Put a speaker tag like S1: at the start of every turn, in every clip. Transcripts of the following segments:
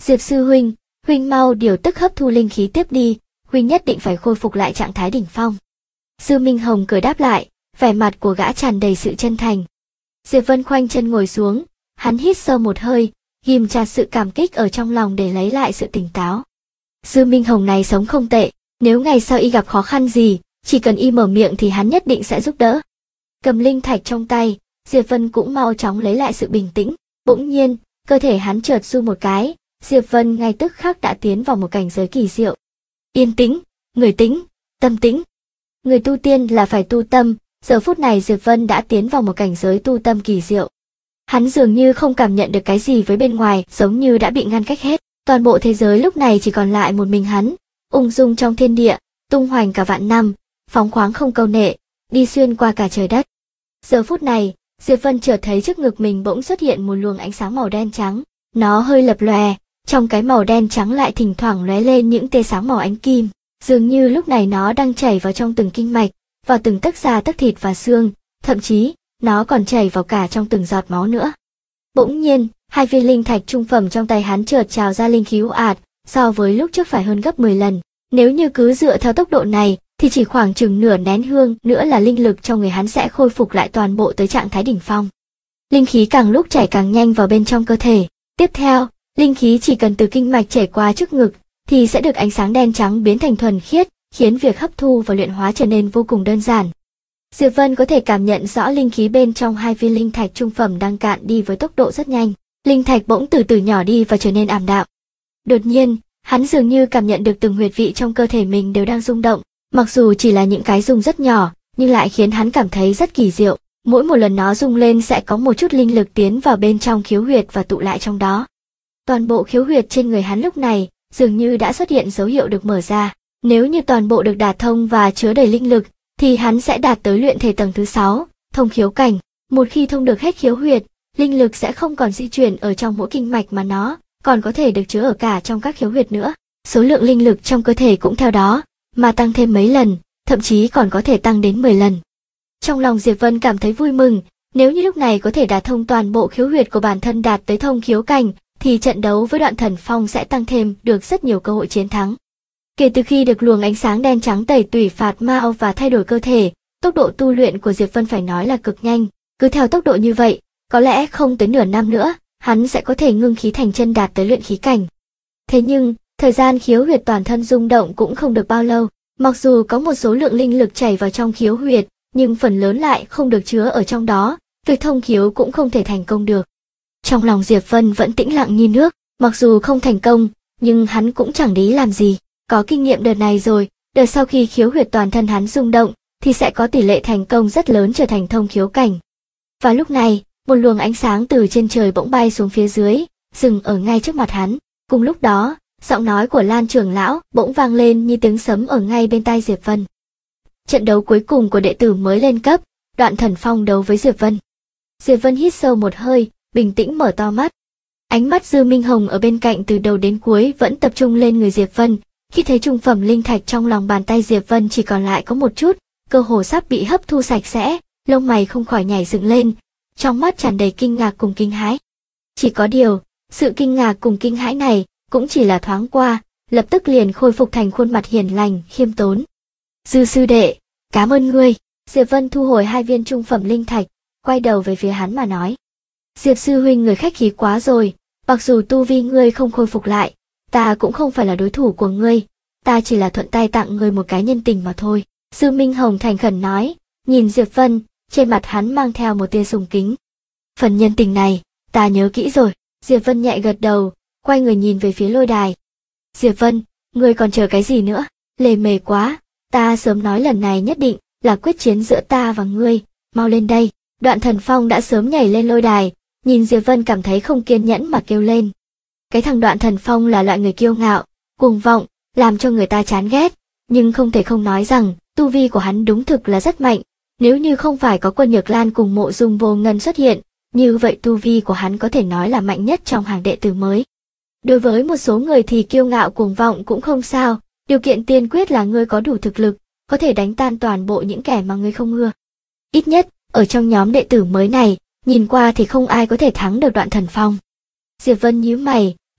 S1: Diệp sư huynh, huynh mau điều tức hấp thu linh khí tiếp đi, huynh nhất định phải khôi phục lại trạng thái đỉnh phong. Dư Minh Hồng cười đáp lại, vẻ mặt của gã tràn đầy sự chân thành. Diệp Vân khoanh chân ngồi xuống, hắn hít sâu một hơi, ghim chặt sự cảm kích ở trong lòng để lấy lại sự tỉnh táo. Dư Minh Hồng này sống không tệ, nếu ngày sau y gặp khó khăn gì, chỉ cần y mở miệng thì hắn nhất định sẽ giúp đỡ. Cầm linh thạch trong tay, Diệp Vân cũng mau chóng lấy lại sự bình tĩnh. Bỗng nhiên, cơ thể hắn chợt run một cái, Diệp Vân ngay tức khắc đã tiến vào một cảnh giới kỳ diệu. Yên tĩnh, người tĩnh, tâm tĩnh. Người tu tiên là phải tu tâm, giờ phút này Diệp Vân đã tiến vào một cảnh giới tu tâm kỳ diệu. Hắn dường như không cảm nhận được cái gì với bên ngoài, giống như đã bị ngăn cách hết. Toàn bộ thế giới lúc này chỉ còn lại một mình hắn, ung dung trong thiên địa, tung hoành cả vạn năm, phóng khoáng không câu nệ, đi xuyên qua cả trời đất. Giờ phút này, Diệp Vân chợt thấy trước ngực mình bỗng xuất hiện một luồng ánh sáng màu đen trắng, nó hơi lập lòe, trong cái màu đen trắng lại thỉnh thoảng lóe lên những tia sáng màu ánh kim, dường như lúc này nó đang chảy vào trong từng kinh mạch, vào từng tấc da tấc thịt và xương, thậm chí, nó còn chảy vào cả trong từng giọt máu nữa. Bỗng nhiên, hai viên linh thạch trung phẩm trong tay hắn chợt trào ra linh khí ồ ạt, so với lúc trước phải hơn gấp 10 lần. Nếu như cứ dựa theo tốc độ này, thì chỉ khoảng chừng nửa nén hương nữa là linh lực trong người hắn sẽ khôi phục lại toàn bộ tới trạng thái đỉnh phong. Linh khí càng lúc chảy càng nhanh vào bên trong cơ thể. Tiếp theo, linh khí chỉ cần từ kinh mạch chảy qua trước ngực, thì sẽ được ánh sáng đen trắng biến thành thuần khiết, khiến việc hấp thu và luyện hóa trở nên vô cùng đơn giản. Diệp Vân có thể cảm nhận rõ linh khí bên trong hai viên linh thạch trung phẩm đang cạn đi với tốc độ rất nhanh. Linh thạch bỗng từ từ nhỏ đi và trở nên ảm đạm. Đột nhiên, hắn dường như cảm nhận được từng huyệt vị trong cơ thể mình đều đang rung động, mặc dù chỉ là những cái rung rất nhỏ, nhưng lại khiến hắn cảm thấy rất kỳ diệu. Mỗi một lần nó rung lên sẽ có một chút linh lực tiến vào bên trong khiếu huyệt và tụ lại trong đó. Toàn bộ khiếu huyệt trên người hắn lúc này dường như đã xuất hiện dấu hiệu được mở ra. Nếu như toàn bộ được đả thông và chứa đầy linh lực, thì hắn sẽ đạt tới luyện thể tầng thứ 6, thông khiếu cảnh. Một khi thông được hết khiếu huyệt, linh lực sẽ không còn di chuyển ở trong mỗi kinh mạch mà nó còn có thể được chứa ở cả trong các khiếu huyệt nữa. Số lượng linh lực trong cơ thể cũng theo đó mà tăng thêm mấy lần, thậm chí còn có thể tăng đến 10 lần. Trong lòng Diệp Vân cảm thấy vui mừng, nếu như lúc này có thể đả thông toàn bộ khiếu huyệt của bản thân đạt tới thông khiếu cảnh, thì trận đấu với Đoạn Thần Phong sẽ tăng thêm được rất nhiều cơ hội chiến thắng. Kể từ khi được luồng ánh sáng đen trắng tẩy tủy phạt mao và thay đổi cơ thể, tốc độ tu luyện của Diệp Vân phải nói là cực nhanh. Cứ theo tốc độ như vậy, có lẽ không tới nửa năm nữa, hắn sẽ có thể ngưng khí thành chân đạt tới luyện khí cảnh. Thế nhưng, thời gian khiếu huyệt toàn thân rung động cũng không được bao lâu, mặc dù có một số lượng linh lực chảy vào trong khiếu huyệt, nhưng phần lớn lại không được chứa ở trong đó, việc thông khiếu cũng không thể thành công được. Trong lòng Diệp Vân vẫn tĩnh lặng như nước, mặc dù không thành công, nhưng hắn cũng chẳng để ý làm gì, có kinh nghiệm đợt này rồi, đợt sau khi khiếu huyệt toàn thân hắn rung động, thì sẽ có tỷ lệ thành công rất lớn trở thành thông khiếu cảnh. Và lúc này, một luồng ánh sáng từ trên trời bỗng bay xuống phía dưới, dừng ở ngay trước mặt hắn. Cùng lúc đó, giọng nói của Lan trưởng lão bỗng vang lên như tiếng sấm ở ngay bên tai Diệp Vân. Trận đấu cuối cùng của đệ tử mới lên cấp, Đoạn Thần Phong đấu với Diệp Vân. Diệp Vân hít sâu một hơi, bình tĩnh mở to mắt. Ánh mắt Dư Minh Hồng ở bên cạnh từ đầu đến cuối vẫn tập trung lên người Diệp Vân. Khi thấy trung phẩm linh thạch trong lòng bàn tay Diệp Vân chỉ còn lại có một chút, cơ hồ sắp bị hấp thu sạch sẽ, lông mày không khỏi nhảy dựng lên, trong mắt tràn đầy kinh ngạc cùng kinh hãi. Chỉ có điều, sự kinh ngạc cùng kinh hãi này cũng chỉ là thoáng qua, lập tức liền khôi phục thành khuôn mặt hiền lành, khiêm tốn. Dư sư đệ, cảm ơn ngươi. Diệp Vân thu hồi hai viên trung phẩm linh thạch, quay đầu về phía hắn mà nói. Diệp sư huynh người khách khí quá rồi, mặc dù tu vi ngươi không khôi phục lại, ta cũng không phải là đối thủ của ngươi, ta chỉ là thuận tay tặng ngươi một cái nhân tình mà thôi. Dư Minh Hồng thành khẩn nói, nhìn Diệp Vân, trên mặt hắn mang theo một tia sùng kính. Phần nhân tình này, ta nhớ kỹ rồi. Diệp Vân nhẹ gật đầu, quay người nhìn về phía lôi đài. Diệp Vân, ngươi còn chờ cái gì nữa? Lề mề quá, ta sớm nói lần này nhất định là quyết chiến giữa ta và ngươi, mau lên đây. Đoạn Thần Phong đã sớm nhảy lên lôi đài, nhìn Diệp Vân cảm thấy không kiên nhẫn mà kêu lên. Cái thằng Đoạn Thần Phong là loại người kiêu ngạo, cuồng vọng, làm cho người ta chán ghét, nhưng không thể không nói rằng tu vi của hắn đúng thực là rất mạnh. Nếu như không phải có Quân Nhược Lan cùng Mộ Dung Vô Ngân xuất hiện, như vậy tu vi của hắn có thể nói là mạnh nhất trong hàng đệ tử mới. Đối với một số người thì kiêu ngạo cuồng vọng cũng không sao, điều kiện tiên quyết là ngươi có đủ thực lực, có thể đánh tan toàn bộ những kẻ mà ngươi không ưa. Ít nhất, ở trong nhóm đệ tử mới này, nhìn qua thì không ai có thể thắng được Đoạn Thần Phong. Diệp Vân nhíu mày,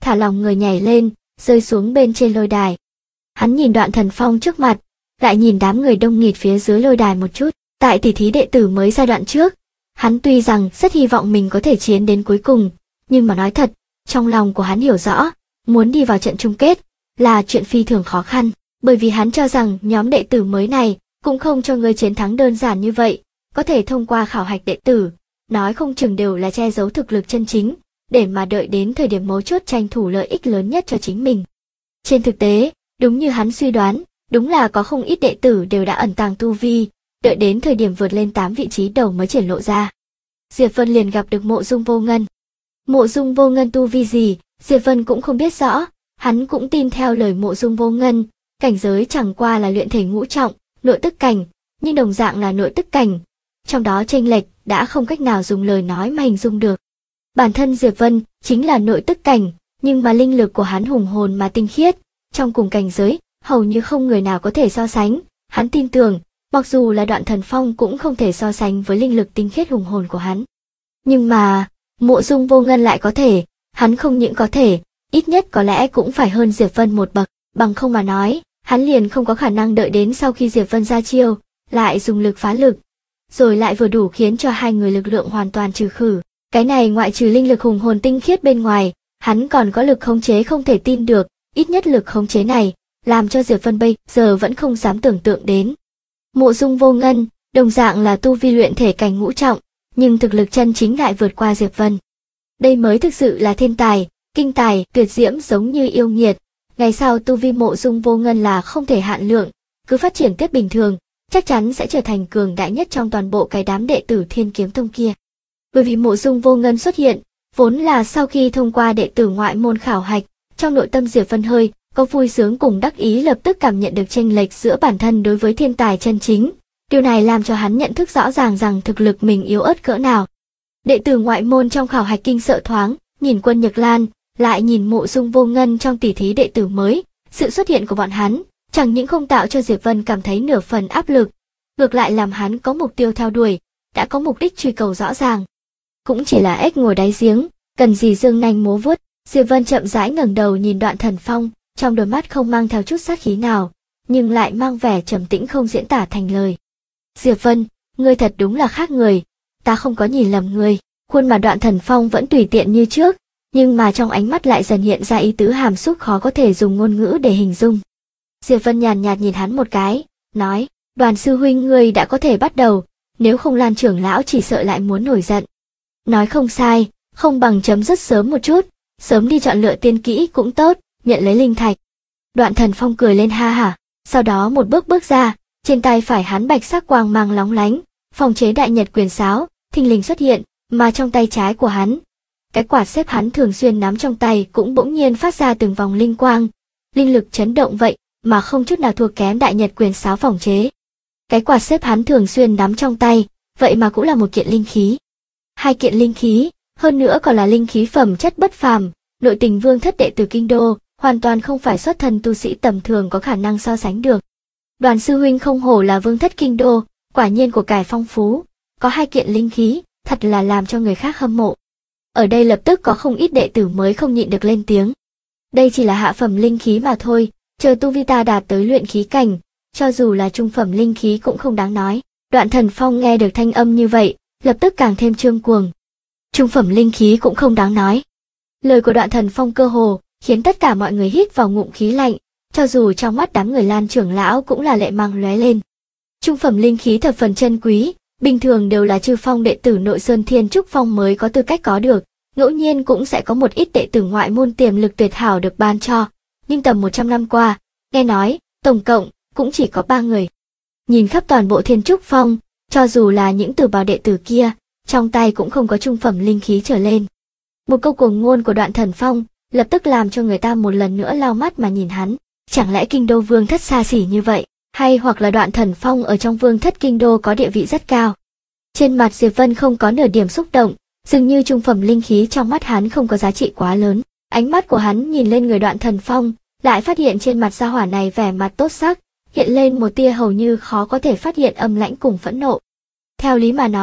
S1: thả lòng người nhảy lên, rơi xuống bên trên lôi đài. Hắn nhìn Đoạn Thần Phong trước mặt, lại nhìn đám người đông nghịt phía dưới lôi đài một chút. Tại tỷ thí đệ tử mới giai đoạn trước, hắn tuy rằng rất hy vọng mình có thể chiến đến cuối cùng, nhưng mà nói thật, trong lòng của hắn hiểu rõ, muốn đi vào trận chung kết là chuyện phi thường khó khăn, bởi vì hắn cho rằng nhóm đệ tử mới này cũng không cho người chiến thắng đơn giản như vậy, có thể thông qua khảo hạch đệ tử, nói không chừng đều là che giấu thực lực chân chính, để mà đợi đến thời điểm mấu chốt tranh thủ lợi ích lớn nhất cho chính mình. Trên thực tế, đúng như hắn suy đoán, đúng là có không ít đệ tử đều đã ẩn tàng tu vi, đợi đến thời điểm vượt lên 8 vị trí đầu mới triển lộ ra. Diệp Vân liền gặp được Mộ Dung Vô Ngân. Mộ Dung Vô Ngân tu vi gì, Diệp Vân cũng không biết rõ, hắn cũng tin theo lời Mộ Dung Vô Ngân, cảnh giới chẳng qua là luyện thể ngũ trọng, nội tức cảnh, nhưng đồng dạng là nội tức cảnh. Trong đó chênh lệch đã không cách nào dùng lời nói mà hình dung được. Bản thân Diệp Vân chính là nội tức cảnh, nhưng mà linh lực của hắn hùng hồn mà tinh khiết, trong cùng cảnh giới, hầu như không người nào có thể so sánh. Hắn tin tưởng, mặc dù là Đoạn Thần Phong cũng không thể so sánh với linh lực tinh khiết hùng hồn của hắn. Nhưng mà, Mộ Dung Vô Ngân lại có thể, hắn không những có thể, ít nhất có lẽ cũng phải hơn Diệp Vân một bậc, bằng không mà nói, hắn liền không có khả năng đợi đến sau khi Diệp Vân ra chiêu, lại dùng lực phá lực, rồi lại vừa đủ khiến cho hai người lực lượng hoàn toàn trừ khử. Cái này ngoại trừ linh lực hùng hồn tinh khiết bên ngoài, hắn còn có lực khống chế không thể tin được, ít nhất lực khống chế này, làm cho Diệp Vân bây giờ vẫn không dám tưởng tượng đến. Mộ Dung Vô Ngân, đồng dạng là tu vi luyện thể cảnh ngũ trọng, nhưng thực lực chân chính lại vượt qua Diệp Vân. Đây mới thực sự là thiên tài, kinh tài, tuyệt diễm giống như yêu nghiệt. Ngày sau tu vi Mộ Dung Vô Ngân là không thể hạn lượng, cứ phát triển tiếp bình thường, chắc chắn sẽ trở thành cường đại nhất trong toàn bộ cái đám đệ tử Thiên Kiếm Tông kia. Bởi vì Mộ Dung Vô Ngân xuất hiện, vốn là sau khi thông qua đệ tử ngoại môn khảo hạch, trong nội tâm Diệp Vân hơi có vui sướng cùng đắc ý, lập tức cảm nhận được chênh lệch giữa bản thân đối với thiên tài chân chính. Điều này làm cho hắn nhận thức rõ ràng rằng thực lực mình yếu ớt cỡ nào. Đệ tử ngoại môn trong khảo hạch kinh sợ thoáng, nhìn Quân Nhược Lan, lại nhìn Mộ Dung Vô Ngân trong tỷ thí đệ tử mới, sự xuất hiện của bọn hắn chẳng những không tạo cho Diệp Vân cảm thấy nửa phần áp lực, ngược lại làm hắn có mục tiêu theo đuổi, đã có mục đích truy cầu rõ ràng. Cũng chỉ là ếch ngồi đáy giếng, cần gì dương nanh múa vuốt. Diệp Vân chậm rãi ngẩng đầu nhìn Đoạn Thần Phong, trong đôi mắt không mang theo chút sát khí nào, nhưng lại mang vẻ trầm tĩnh không diễn tả thành lời. Diệp Vân, ngươi thật đúng là khác người, ta không có nhìn lầm ngươi. Khuôn mặt Đoạn Thần Phong vẫn tùy tiện như trước, nhưng mà trong ánh mắt lại dần hiện ra ý tứ hàm xúc khó có thể dùng ngôn ngữ để hình dung. Diệp Vân nhàn nhạt nhìn hắn một cái, nói, Đoàn sư huynh ngươi đã có thể bắt đầu, nếu không Lan trưởng lão chỉ sợ lại muốn nổi giận. Nói không sai, không bằng chấm dứt sớm một chút, sớm đi chọn lựa tiên kỹ cũng tốt, nhận lấy linh thạch. Đoạn Thần Phong cười lên ha hả, sau đó một bước bước ra, trên tay phải hắn bạch sắc quang mang lóng lánh, phòng chế đại nhật quyền sáo, thình lình xuất hiện, mà trong tay trái của hắn, cái quạt xếp hắn thường xuyên nắm trong tay cũng bỗng nhiên phát ra từng vòng linh quang, linh lực chấn động vậy mà không chút nào thua kém đại nhật quyền sáo phòng chế. Cái quạt xếp hắn thường xuyên nắm trong tay, vậy mà cũng là một kiện linh khí. Hai kiện linh khí, hơn nữa còn là linh khí phẩm chất bất phàm, nội tình Vương thất đệ tử kinh đô, hoàn toàn không phải xuất thân tu sĩ tầm thường có khả năng so sánh được. Đoàn sư huynh không hổ là Vương thất kinh đô, quả nhiên của cải phong phú, có hai kiện linh khí, thật là làm cho người khác hâm mộ. Ở đây lập tức có không ít đệ tử mới không nhịn được lên tiếng. Đây chỉ là hạ phẩm linh khí mà thôi, chờ tu vi ta đạt tới luyện khí cảnh, cho dù là trung phẩm linh khí cũng không đáng nói. Đoạn Thần Phong nghe được thanh âm như vậy, lập tức càng thêm trương cuồng. Trung phẩm linh khí cũng không đáng nói. Lời của Đoạn Thần Phong cơ hồ khiến tất cả mọi người hít vào ngụm khí lạnh, cho dù trong mắt đám người Lan trưởng lão cũng là lệ mang lóe lên. Trung phẩm linh khí thập phần chân quý, bình thường đều là chư phong đệ tử nội sơn Thiên Trúc Phong mới có tư cách có được, ngẫu nhiên cũng sẽ có một ít đệ tử ngoại môn tiềm lực tuyệt hảo được ban cho, nhưng tầm 100 năm qua, nghe nói, tổng cộng cũng chỉ có 3 người. Nhìn khắp toàn bộ Thiên Trúc Phong, cho dù là những tử bào đệ tử kia, trong tay cũng không có trung phẩm linh khí trở lên. Một câu cuồng ngôn của Đoạn Thần Phong lập tức làm cho người ta một lần nữa lau mắt mà nhìn hắn. Chẳng lẽ kinh đô Vương thất xa xỉ như vậy, hay hoặc là Đoạn Thần Phong ở trong Vương thất kinh đô có địa vị rất cao? Trên mặt Diệp Vân không có nửa điểm xúc động, dường như trung phẩm linh khí trong mắt hắn không có giá trị quá lớn. Ánh mắt của hắn nhìn lên người Đoạn Thần Phong, lại phát hiện trên mặt gia hỏa này vẻ mặt tốt sắc, hiện lên một tia hầu như khó có thể phát hiện âm lãnh cùng phẫn nộ. Theo lý mà nói,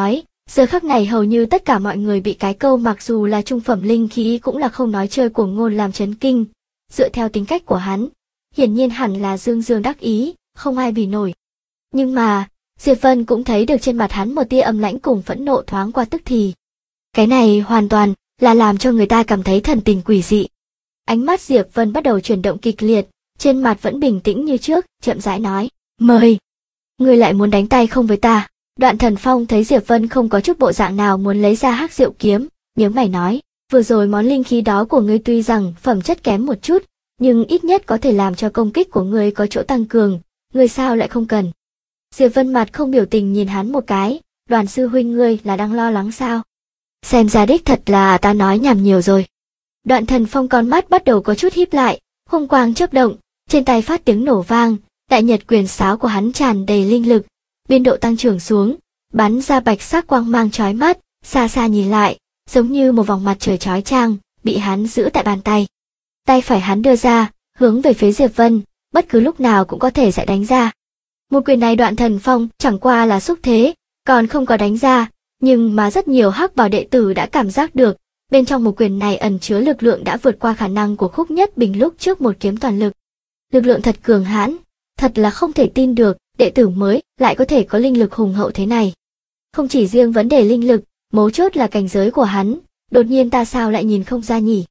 S1: Giờ khắc này hầu như tất cả mọi người bị cái câu mặc dù là trung phẩm linh khí cũng là không nói chơi của ngôn làm chấn kinh. Dựa theo tính cách của hắn, hiển nhiên hẳn là dương dương đắc ý, không ai bì nổi. Nhưng mà, Diệp Vân cũng thấy được trên mặt hắn một tia âm lãnh cùng phẫn nộ thoáng qua tức thì. Cái này hoàn toàn là làm cho người ta cảm thấy thần tình quỷ dị. Ánh mắt Diệp Vân bắt đầu chuyển động kịch liệt, trên mặt vẫn bình tĩnh như trước, chậm rãi nói, mời. Ngươi lại muốn đánh tay không với ta? Đoạn Thần Phong thấy Diệp Vân không có chút bộ dạng nào muốn lấy ra hắc diệu kiếm, nhướng mày nói, vừa rồi món linh khí đó của ngươi tuy rằng phẩm chất kém một chút, nhưng ít nhất có thể làm cho công kích của ngươi có chỗ tăng cường, ngươi sao lại không cần? Diệp Vân mặt không biểu tình nhìn hắn một cái, Đoàn sư huynh ngươi là đang lo lắng sao? Xem ra đích thật là ta nói nhảm nhiều rồi. Đoạn Thần Phong con mắt bắt đầu có chút híp lại, hung quang chớp động, trên tay phát tiếng nổ vang, đại nhật quyền sáo của hắn tràn đầy linh lực, biên độ tăng trưởng xuống, bắn ra bạch sắc quang mang chói mắt, xa xa nhìn lại, giống như một vòng mặt trời chói chang, bị hắn giữ tại bàn tay. Tay phải hắn đưa ra, hướng về phía Diệp Vân, bất cứ lúc nào cũng có thể sẽ đánh ra. Một quyền này Đoạn Thần Phong chẳng qua là xúc thế, còn không có đánh ra, nhưng mà rất nhiều hắc bào đệ tử đã cảm giác được, bên trong một quyền này ẩn chứa lực lượng đã vượt qua khả năng của Khúc Nhất Bình lúc trước một kiếm toàn lực. Lực lượng thật cường hãn, thật là không thể tin được, đệ tử mới lại có thể có linh lực hùng hậu thế này. Không chỉ riêng vấn đề linh lực, mấu chốt là cảnh giới của hắn, đột nhiên ta sao lại nhìn không ra nhỉ?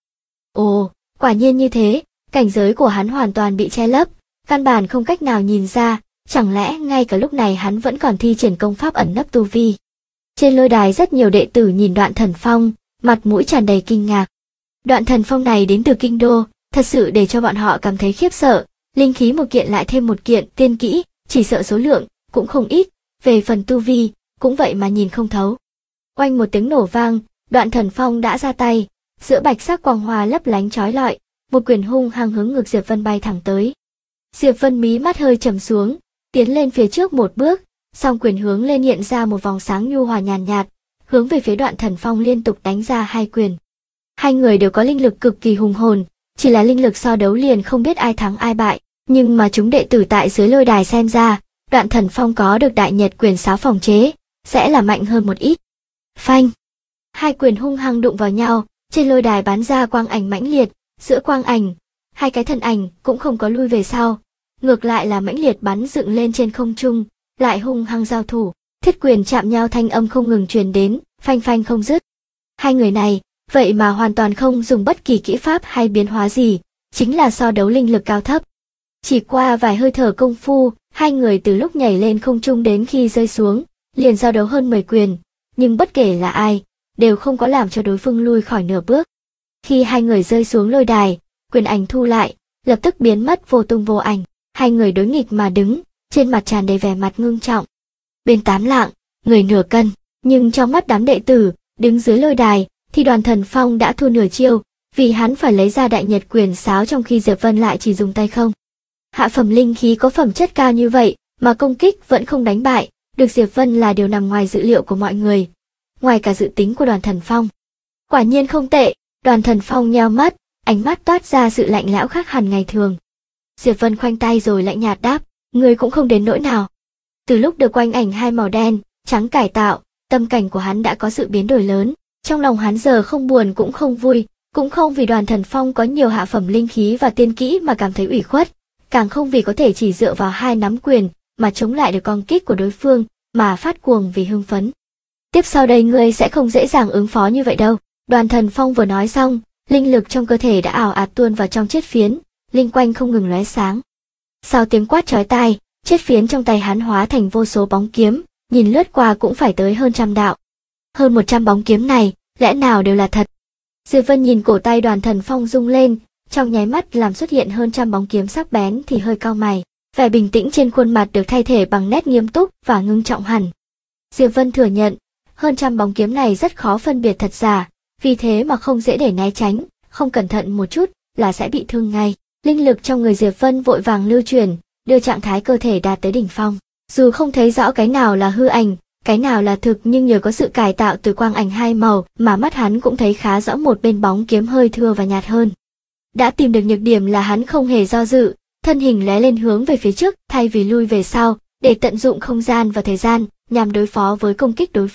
S1: Ồ, quả nhiên như thế, cảnh giới của hắn hoàn toàn bị che lấp, căn bản không cách nào nhìn ra, chẳng lẽ ngay cả lúc này hắn vẫn còn thi triển công pháp ẩn nấp tu vi. Trên lôi đài rất nhiều đệ tử nhìn Đoạn Thần Phong, mặt mũi tràn đầy kinh ngạc. Đoạn Thần Phong này đến từ kinh đô, thật sự để cho bọn họ cảm thấy khiếp sợ, linh khí một kiện lại thêm một kiện tiên kỹ, chỉ sợ số lượng cũng không ít, về phần tu vi, cũng vậy mà nhìn không thấu. Oanh một tiếng nổ vang, Đoạn Thần Phong đã ra tay, giữa bạch sắc quang hoa lấp lánh chói lọi, một quyền hung hăng hướng ngực Diệp Vân bay thẳng tới. Diệp Vân mí mắt hơi trầm xuống, tiến lên phía trước một bước, song quyền hướng lên hiện ra một vòng sáng nhu hòa nhàn nhạt, hướng về phía Đoạn Thần Phong liên tục đánh ra hai quyền. Hai người đều có linh lực cực kỳ hùng hồn, chỉ là linh lực so đấu liền không biết ai thắng ai bại, nhưng mà chúng đệ tử tại dưới lôi đài xem ra, Đoạn Thần Phong có được đại nhật quyền sáo phòng chế, sẽ là mạnh hơn một ít. Phanh! Hai quyền hung hăng đụng vào nhau, trên lôi đài bắn ra quang ảnh mãnh liệt, giữa quang ảnh, hai cái thân ảnh cũng không có lui về sau, ngược lại là mãnh liệt bắn dựng lên trên không trung, lại hung hăng giao thủ, thiết quyền chạm nhau thanh âm không ngừng truyền đến, phanh phanh không dứt. Hai người này, vậy mà hoàn toàn không dùng bất kỳ kỹ pháp hay biến hóa gì, chính là so đấu linh lực cao thấp. Chỉ qua vài hơi thở công phu, hai người từ lúc nhảy lên không trung đến khi rơi xuống, liền giao đấu hơn 10 quyền, nhưng bất kể là ai, đều không có làm cho đối phương lui khỏi nửa bước. Khi hai người rơi xuống lôi đài, quyền ảnh thu lại, lập tức biến mất vô tung vô ảnh, hai người đối nghịch mà đứng, trên mặt tràn đầy vẻ mặt ngưng trọng. Bên Tám Lạng, người nửa cân, nhưng trong mắt đám đệ tử, đứng dưới lôi đài, thì Đoàn Thần Phong đã thua nửa chiêu, vì hắn phải lấy ra đại nhật quyền sáo trong khi Diệp Vân lại chỉ dùng tay không. Hạ phẩm linh khí có phẩm chất cao như vậy, mà công kích vẫn không đánh bại, được Diệp Vân là điều nằm ngoài dự liệu của mọi người, ngoài cả dự tính của Đoàn Thần Phong. Quả nhiên không tệ, Đoàn Thần Phong nheo mắt, ánh mắt toát ra sự lạnh lẽo khác hẳn ngày thường. Diệp Vân khoanh tay rồi lạnh nhạt đáp, người cũng không đến nỗi nào. Từ lúc được quanh ảnh hai màu đen, trắng cải tạo, tâm cảnh của hắn đã có sự biến đổi lớn, trong lòng hắn giờ không buồn cũng không vui, cũng không vì Đoàn Thần Phong có nhiều hạ phẩm linh khí và tiên kỹ mà cảm thấy ủy khuất, càng không vì có thể chỉ dựa vào hai nắm quyền mà chống lại được công kích của đối phương mà phát cuồng vì hưng phấn. Tiếp sau đây ngươi sẽ không dễ dàng ứng phó như vậy đâu. Đoàn Thần Phong vừa nói xong, linh lực trong cơ thể đã ào ạt tuôn vào trong chiết phiến, linh quanh không ngừng lóe sáng. Sau tiếng quát chói tai, chiết phiến trong tay hắn hóa thành vô số bóng kiếm, nhìn lướt qua cũng phải tới hơn 100 đạo. Hơn 100 bóng kiếm này, lẽ nào đều là thật? Diệp Vân nhìn cổ tay Đoàn Thần Phong rung lên, trong nháy mắt làm xuất hiện hơn 100 bóng kiếm sắc bén thì hơi cau mày, vẻ bình tĩnh trên khuôn mặt được thay thế bằng nét nghiêm túc và ngưng trọng hẳn. Diệp Vân thừa nhận, hơn 100 bóng kiếm này rất khó phân biệt thật giả, vì thế mà không dễ để né tránh, không cẩn thận một chút là sẽ bị thương ngay. Linh lực trong người Diệp Vân vội vàng lưu chuyển, đưa trạng thái cơ thể đạt tới đỉnh phong. Dù không thấy rõ cái nào là hư ảnh, cái nào là thực, nhưng nhờ có sự cải tạo từ quang ảnh hai màu mà mắt hắn cũng thấy khá rõ một bên bóng kiếm hơi thưa và nhạt hơn. Đã tìm được nhược điểm là hắn không hề do dự, thân hình lóe lên hướng về phía trước, thay vì lui về sau, để tận dụng không gian và thời gian nhằm đối phó với công kích đối phương,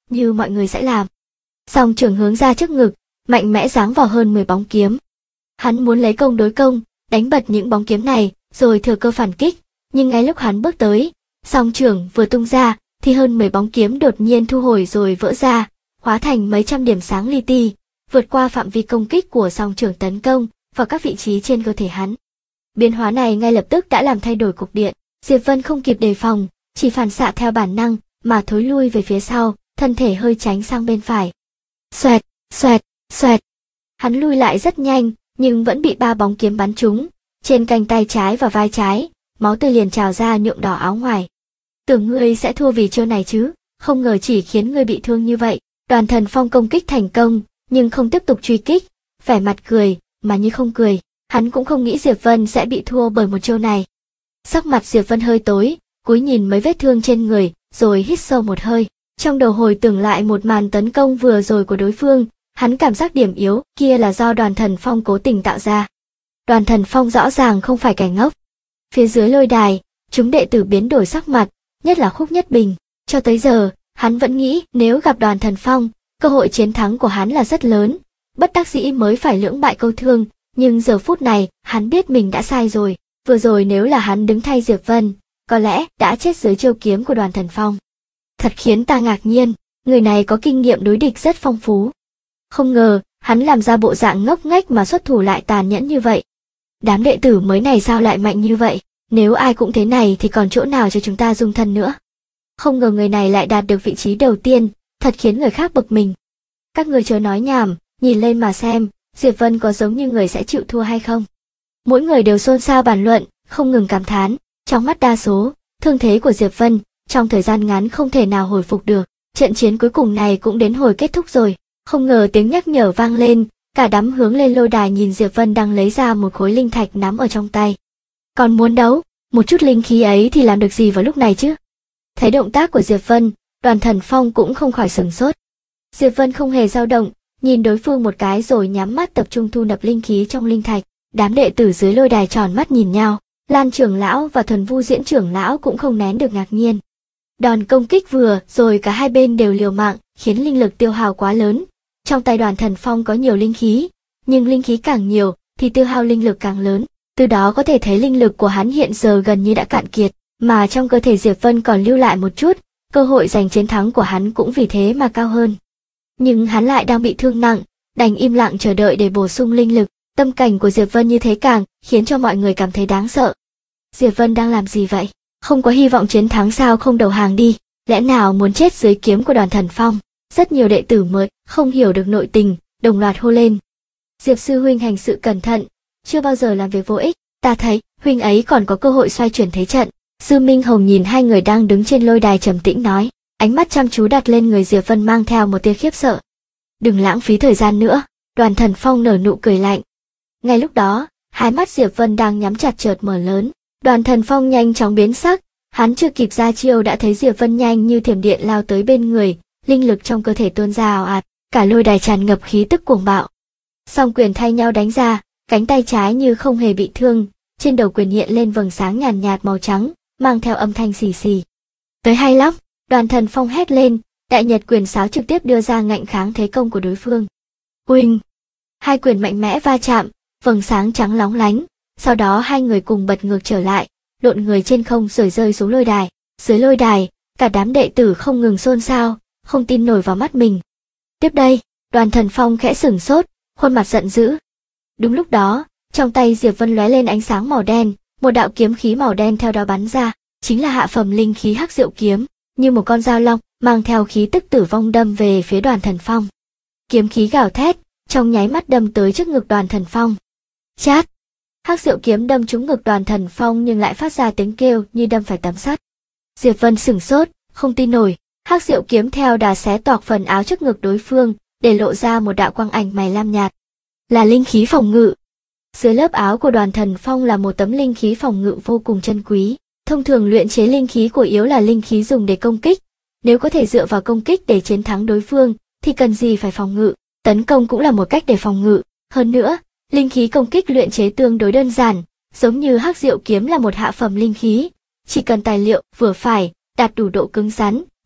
S1: như mọi người sẽ làm. Song trưởng hướng ra trước ngực, mạnh mẽ giáng vào hơn 10 bóng kiếm. Hắn muốn lấy công đối công, đánh bật những bóng kiếm này, rồi thừa cơ phản kích, nhưng ngay lúc hắn bước tới, song trưởng vừa tung ra, thì hơn 10 bóng kiếm đột nhiên thu hồi rồi vỡ ra, hóa thành mấy trăm điểm sáng li ti, vượt qua phạm vi công kích của song trưởng tấn công vào các vị trí trên cơ thể hắn. Biến hóa này ngay lập tức đã làm thay đổi cục diện. Diệp Vân không kịp đề phòng, chỉ phản xạ theo bản năng mà thối lui về phía sau, thân thể hơi tránh sang bên phải. Xoẹt, xoẹt, xoẹt. Hắn lui lại rất nhanh, nhưng vẫn bị 3 bóng kiếm bắn trúng, trên cánh tay trái và vai trái, máu tươi liền trào ra nhuộm đỏ áo ngoài. Tưởng ngươi sẽ thua vì chiêu này chứ, không ngờ chỉ khiến ngươi bị thương như vậy. Đoàn Thần Phong công kích thành công, nhưng không tiếp tục truy kích, vẻ mặt cười, mà như không cười. Hắn cũng không nghĩ Diệp Vân sẽ bị thua bởi một chiêu này. Sắc mặt Diệp Vân hơi tối, cúi nhìn mấy vết thương trên người, rồi hít sâu một hơi. Trong đầu hồi tưởng lại một màn tấn công vừa rồi của đối phương, hắn cảm giác điểm yếu kia là do Đoàn Thần Phong cố tình tạo ra. Đoàn Thần Phong rõ ràng không phải kẻ ngốc. Phía dưới lôi đài, chúng đệ tử biến đổi sắc mặt, nhất là Khúc Nhất Bình. Cho tới giờ, hắn vẫn nghĩ nếu gặp Đoàn Thần Phong, cơ hội chiến thắng của hắn là rất lớn, bất đắc dĩ mới phải lưỡng bại câu thương, nhưng giờ phút này, hắn biết mình đã sai rồi. Vừa rồi nếu là hắn đứng thay Diệp Vân, có lẽ đã chết dưới chiêu kiếm của Đoàn Thần Phong. Thật khiến ta ngạc nhiên, người này có kinh nghiệm đối địch rất phong phú. Không ngờ, hắn làm ra bộ dạng ngốc nghếch mà xuất thủ lại tàn nhẫn như vậy. Đám đệ tử mới này sao lại mạnh như vậy, nếu ai cũng thế này thì còn chỗ nào cho chúng ta dung thân nữa. Không ngờ người này lại đạt được vị trí đầu tiên, thật khiến người khác bực mình. Các người chớ nói nhảm, nhìn lên mà xem, Diệp Vân có giống như người sẽ chịu thua hay không. Mỗi người đều xôn xao bàn luận, không ngừng cảm thán, trong mắt đa số, thương thế của Diệp Vân, trong thời gian ngắn không thể nào hồi phục được. Trận chiến cuối cùng này cũng đến hồi kết thúc rồi, không ngờ tiếng nhắc nhở vang lên, cả đám hướng lên lôi đài nhìn Diệp Vân đang lấy ra một khối linh thạch nắm ở trong tay. Còn muốn đấu, một chút linh khí ấy thì làm được gì vào lúc này chứ? Thấy động tác của Diệp Vân, Đoàn Thần Phong cũng không khỏi sửng sốt. Diệp Vân không hề dao động, nhìn đối phương một cái rồi nhắm mắt tập trung thu nạp linh khí trong linh thạch. Đám đệ tử dưới lôi đài tròn mắt nhìn nhau, Lan trưởng lão và Thuần Vu Diễn trưởng lão cũng không nén được ngạc nhiên. Đòn công kích vừa rồi cả hai bên đều liều mạng, khiến linh lực tiêu hao quá lớn. Trong tay Đoàn Thần Phong có nhiều linh khí, nhưng linh khí càng nhiều thì tiêu hao linh lực càng lớn. Từ đó có thể thấy linh lực của hắn hiện giờ gần như đã cạn kiệt, mà trong cơ thể Diệp Vân còn lưu lại một chút, cơ hội giành chiến thắng của hắn cũng vì thế mà cao hơn. Nhưng hắn lại đang bị thương nặng, đành im lặng chờ đợi để bổ sung linh lực. Tâm cảnh của Diệp Vân như thế càng khiến cho mọi người cảm thấy đáng sợ. Diệp Vân đang làm gì vậy? Không có hy vọng chiến thắng sao không đầu hàng đi? Lẽ nào muốn chết dưới kiếm của Đoàn Thần Phong? Rất nhiều đệ tử mới không hiểu được nội tình, đồng loạt hô lên. Diệp sư huynh hành sự cẩn thận, chưa bao giờ làm việc vô ích. Ta thấy huynh ấy còn có cơ hội xoay chuyển thế trận. Sư Minh Hồng nhìn hai người đang đứng trên lôi đài trầm tĩnh nói, ánh mắt chăm chú đặt lên người Diệp Vân mang theo một tia khiếp sợ. Đừng lãng phí thời gian nữa. Đoàn Thần Phong nở nụ cười lạnh. Ngay lúc đó, hai mắt Diệp Vân đang nhắm chặt chợt mở lớn. Đoàn Thần Phong nhanh chóng biến sắc, hắn chưa kịp ra chiêu đã thấy Diệp Vân nhanh như thiểm điện lao tới bên người, linh lực trong cơ thể tuôn ra ào ạt, cả lôi đài tràn ngập khí tức cuồng bạo. Song quyền thay nhau đánh ra, cánh tay trái như không hề bị thương, trên đầu quyền hiện lên vầng sáng nhàn nhạt màu trắng, mang theo âm thanh xì xì. Tới hay lắm, Đoàn Thần Phong hét lên, đại nhật quyền sáo trực tiếp đưa ra ngạnh kháng thế công của đối phương. Uỳnh! Hai quyền mạnh mẽ va chạm, vầng sáng trắng lóng lánh, sau đó hai người cùng bật ngược trở lại, lộn người trên không rồi rơi xuống lôi đài. Dưới lôi đài, cả đám đệ tử không ngừng xôn xao, không tin nổi vào mắt mình. Tiếp đây, Đoàn Thần Phong khẽ sửng sốt, khuôn mặt giận dữ. Đúng lúc đó, trong tay Diệp Vân lóe lên ánh sáng màu đen, một đạo kiếm khí màu đen theo đó bắn ra, chính là hạ phẩm linh khí Hắc Diệu kiếm, như một con dao long, mang theo khí tức tử vong đâm về phía Đoàn Thần Phong. Kiếm khí gào thét, trong nháy mắt đâm tới trước ngực Đoàn Thần Phong. Chát! Hắc Diệu kiếm đâm trúng ngực Đoàn Thần Phong nhưng lại phát ra tiếng kêu như đâm phải tấm sắt. Diệp Vân sửng sốt, không tin nổi, Hắc Diệu kiếm theo đà xé toạc phần áo trước ngực đối phương, để lộ ra một đạo quang ảnh màu lam nhạt. Là linh khí phòng ngự. Dưới lớp áo của Đoàn Thần Phong là một tấm linh khí phòng ngự vô cùng chân quý. Thông thường luyện chế linh khí của yếu là linh khí dùng để công kích. Nếu có thể dựa vào công kích để chiến thắng đối phương, thì cần gì phải phòng ngự. Tấn công cũng là một cách để phòng ngự. Hơn nữa, linh khí công kích luyện chế tương đối đơn giản, giống như Hắc Diệu kiếm là một hạ phẩm linh khí. Chỉ cần tài liệu vừa phải, đạt đủ độ cứng rắn,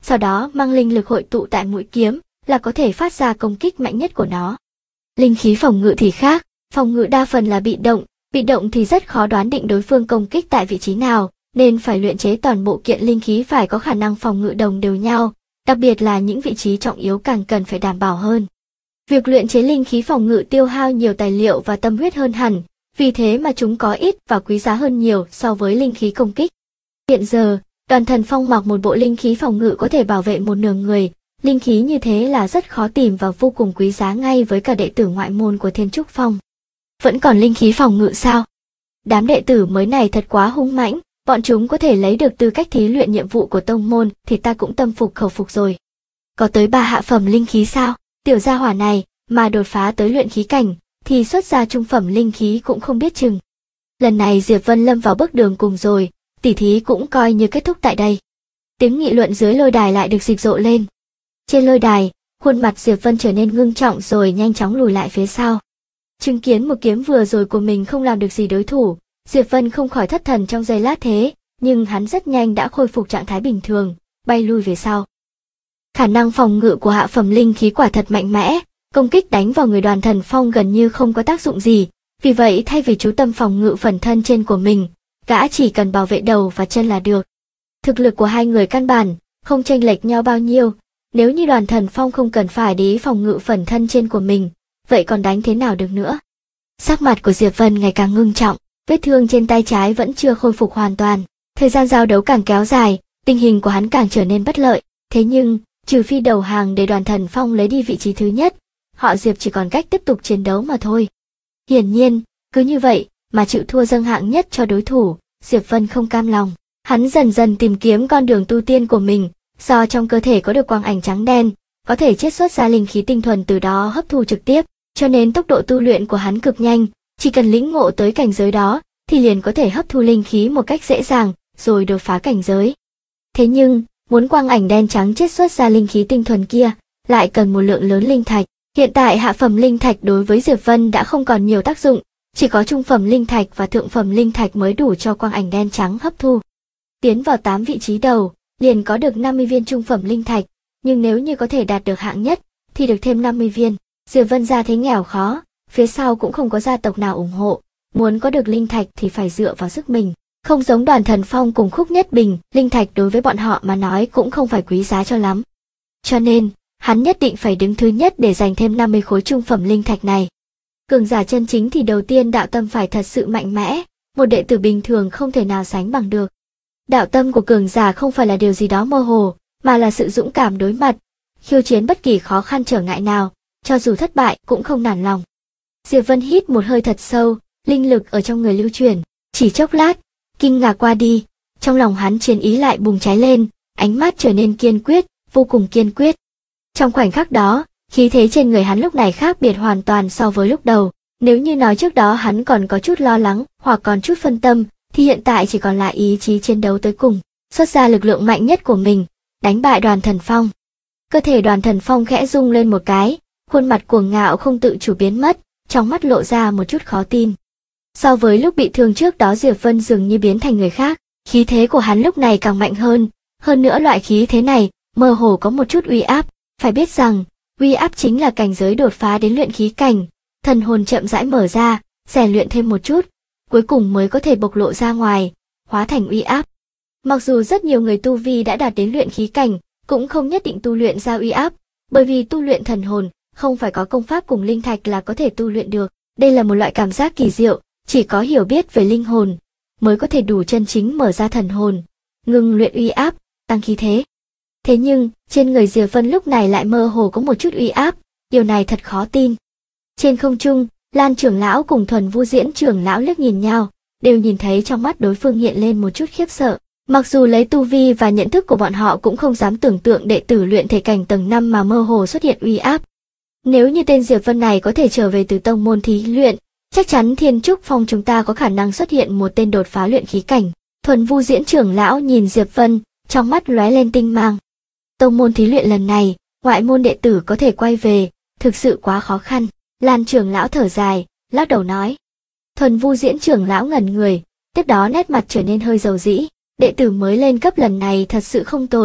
S1: sau đó mang linh lực hội tụ tại mũi kiếm, là có thể phát ra công kích mạnh nhất của nó. Linh khí phòng ngự thì khác, phòng ngự đa phần là bị động thì rất khó đoán định đối phương công kích tại vị trí nào, nên phải luyện chế toàn bộ kiện linh khí phải có khả năng phòng ngự đồng đều nhau, đặc biệt là những vị trí trọng yếu càng cần phải đảm bảo hơn. Việc luyện chế linh khí phòng ngự tiêu hao nhiều tài liệu và tâm huyết hơn hẳn, vì thế mà chúng có ít và quý giá hơn nhiều so với linh khí công kích. Hiện giờ, Đoàn Thần Phong mặc một bộ linh khí phòng ngự có thể bảo vệ một nửa người, linh khí như thế là rất khó tìm và vô cùng quý giá ngay với cả đệ tử ngoại môn của Thiên Trúc Phong. Vẫn còn linh khí phòng ngự sao? Đám đệ tử mới này thật quá hung mãnh, bọn chúng có thể lấy được tư cách thí luyện nhiệm vụ của tông môn thì ta cũng tâm phục khẩu phục rồi. Có tới 3 hạ phẩm linh khí sao? Tiểu gia hỏa này mà đột phá tới luyện khí cảnh thì xuất ra trung phẩm linh khí cũng không biết chừng. Lần này Diệp Vân lâm vào bước đường cùng rồi, tỉ thí cũng coi như kết thúc tại đây. Tiếng nghị luận dưới lôi đài lại được rịp rộ lên. Trên lôi đài, khuôn mặt Diệp Vân trở nên ngưng trọng rồi nhanh chóng lùi lại phía sau. Chứng kiến một kiếm vừa rồi của mình không làm được gì đối thủ, Diệp Vân không khỏi thất thần trong giây lát thế, nhưng hắn rất nhanh đã khôi phục trạng thái bình thường, bay lui về sau. Khả năng phòng ngự của hạ phẩm linh khí quả thật mạnh mẽ, công kích đánh vào người Đoàn Thần Phong gần như không có tác dụng gì, vì vậy thay vì chú tâm phòng ngự phần thân trên của mình, gã chỉ cần bảo vệ đầu và chân là được. Thực lực của hai người căn bản không chênh lệch nhau bao nhiêu, nếu như Đoàn Thần Phong không cần phải để ý phòng ngự phần thân trên của mình, vậy còn đánh thế nào được nữa? Sắc mặt của Diệp Vân ngày càng ngưng trọng, vết thương trên tay trái vẫn chưa khôi phục hoàn toàn. Thời gian giao đấu càng kéo dài, tình hình của hắn càng trở nên bất lợi. Thế nhưng, trừ phi đầu hàng để Đoàn Thần Phong lấy đi vị trí thứ nhất, họ Diệp chỉ còn cách tiếp tục chiến đấu mà thôi. Hiển nhiên, cứ như vậy mà chịu thua dâng hạng nhất cho đối thủ, Diệp Vân không cam lòng. Hắn dần dần tìm kiếm con đường tu tiên của mình, do trong cơ thể có được quang ảnh trắng đen, có thể chiết xuất ra linh khí tinh thuần từ đó hấp thu trực tiếp, cho nên tốc độ tu luyện của hắn cực nhanh, chỉ cần lĩnh ngộ tới cảnh giới đó, thì liền có thể hấp thu linh khí một cách dễ dàng, rồi đột phá cảnh giới. Thế nhưng, muốn quang ảnh đen trắng chiết xuất ra linh khí tinh thuần kia, lại cần một lượng lớn linh thạch. Hiện tại hạ phẩm linh thạch đối với Diệp Vân đã không còn nhiều tác dụng, chỉ có trung phẩm linh thạch và thượng phẩm linh thạch mới đủ cho quang ảnh đen trắng hấp thu. Tiến vào 8 vị trí đầu, liền có được 50 viên trung phẩm linh thạch, nhưng nếu như có thể đạt được hạng nhất, thì được thêm 50 viên. Diệp Vân gia thế nghèo khó, phía sau cũng không có gia tộc nào ủng hộ, muốn có được linh thạch thì phải dựa vào sức mình. Không giống Đoàn Thần Phong cùng Khúc Nhất Bình, linh thạch đối với bọn họ mà nói cũng không phải quý giá cho lắm. Cho nên, hắn nhất định phải đứng thứ nhất để giành thêm 50 khối trung phẩm linh thạch này. Cường giả chân chính thì đầu tiên đạo tâm phải thật sự mạnh mẽ, một đệ tử bình thường không thể nào sánh bằng được. Đạo tâm của cường giả không phải là điều gì đó mơ hồ, mà là sự dũng cảm đối mặt, khiêu chiến bất kỳ khó khăn trở ngại nào, cho dù thất bại cũng không nản lòng. Diệp Vân hít một hơi thật sâu, linh lực ở trong người lưu chuyển, chỉ chốc lát, kinh ngạc qua đi, trong lòng hắn chiến ý lại bùng cháy lên, ánh mắt trở nên kiên quyết, vô cùng kiên quyết. Trong khoảnh khắc đó, khí thế trên người hắn lúc này khác biệt hoàn toàn so với lúc đầu, nếu như nói trước đó hắn còn có chút lo lắng hoặc còn chút phân tâm, thì hiện tại chỉ còn lại ý chí chiến đấu tới cùng, xuất ra lực lượng mạnh nhất của mình, đánh bại Đoàn Thần Phong. Cơ thể Đoàn Thần Phong khẽ rung lên một cái, khuôn mặt cuồng ngạo không tự chủ biến mất, trong mắt lộ ra một chút khó tin. So với lúc bị thương trước đó Diệp Vân dường như biến thành người khác, khí thế của hắn lúc này càng mạnh hơn nữa loại khí thế này, mơ hồ có một chút uy áp, phải biết rằng, uy áp chính là cảnh giới đột phá đến luyện khí cảnh, thần hồn chậm rãi mở ra, rèn luyện thêm một chút, cuối cùng mới có thể bộc lộ ra ngoài, hóa thành uy áp. Mặc dù rất nhiều người tu vi đã đạt đến luyện khí cảnh, cũng không nhất định tu luyện ra uy áp, bởi vì tu luyện thần hồn, không phải có công pháp cùng linh thạch là có thể tu luyện được. Đây là một loại cảm giác kỳ diệu, chỉ có hiểu biết về linh hồn, mới có thể đủ chân chính mở ra thần hồn, ngừng luyện uy áp, tăng khí thế. Thế nhưng, trên người Diệp Vân lúc này lại mơ hồ có một chút uy áp, điều này thật khó tin. Trên không trung, Lan trưởng lão cùng Thuần Vu Diễn trưởng lão liếc nhìn nhau, đều nhìn thấy trong mắt đối phương hiện lên một chút khiếp sợ. Mặc dù lấy tu vi và nhận thức của bọn họ cũng không dám tưởng tượng đệ tử luyện thể cảnh tầng 5 mà mơ hồ xuất hiện uy áp. Nếu như tên Diệp Vân này có thể trở về từ tông môn thí luyện, chắc chắn Thiên Trúc Phong chúng ta có khả năng xuất hiện một tên đột phá luyện khí cảnh. Thuần Vu Diễn trưởng lão nhìn Diệp Vân, trong mắt lóe lên tinh mang. Tông môn thí luyện lần này, ngoại môn đệ tử có thể quay về, thực sự quá khó khăn. Lan trưởng lão thở dài, lắc đầu nói. Thuần Vu Diễn trưởng lão ngẩn người, tiếp đó nét mặt trở nên hơi dầu dĩ. Đệ tử mới lên cấp lần này thật sự không tồi,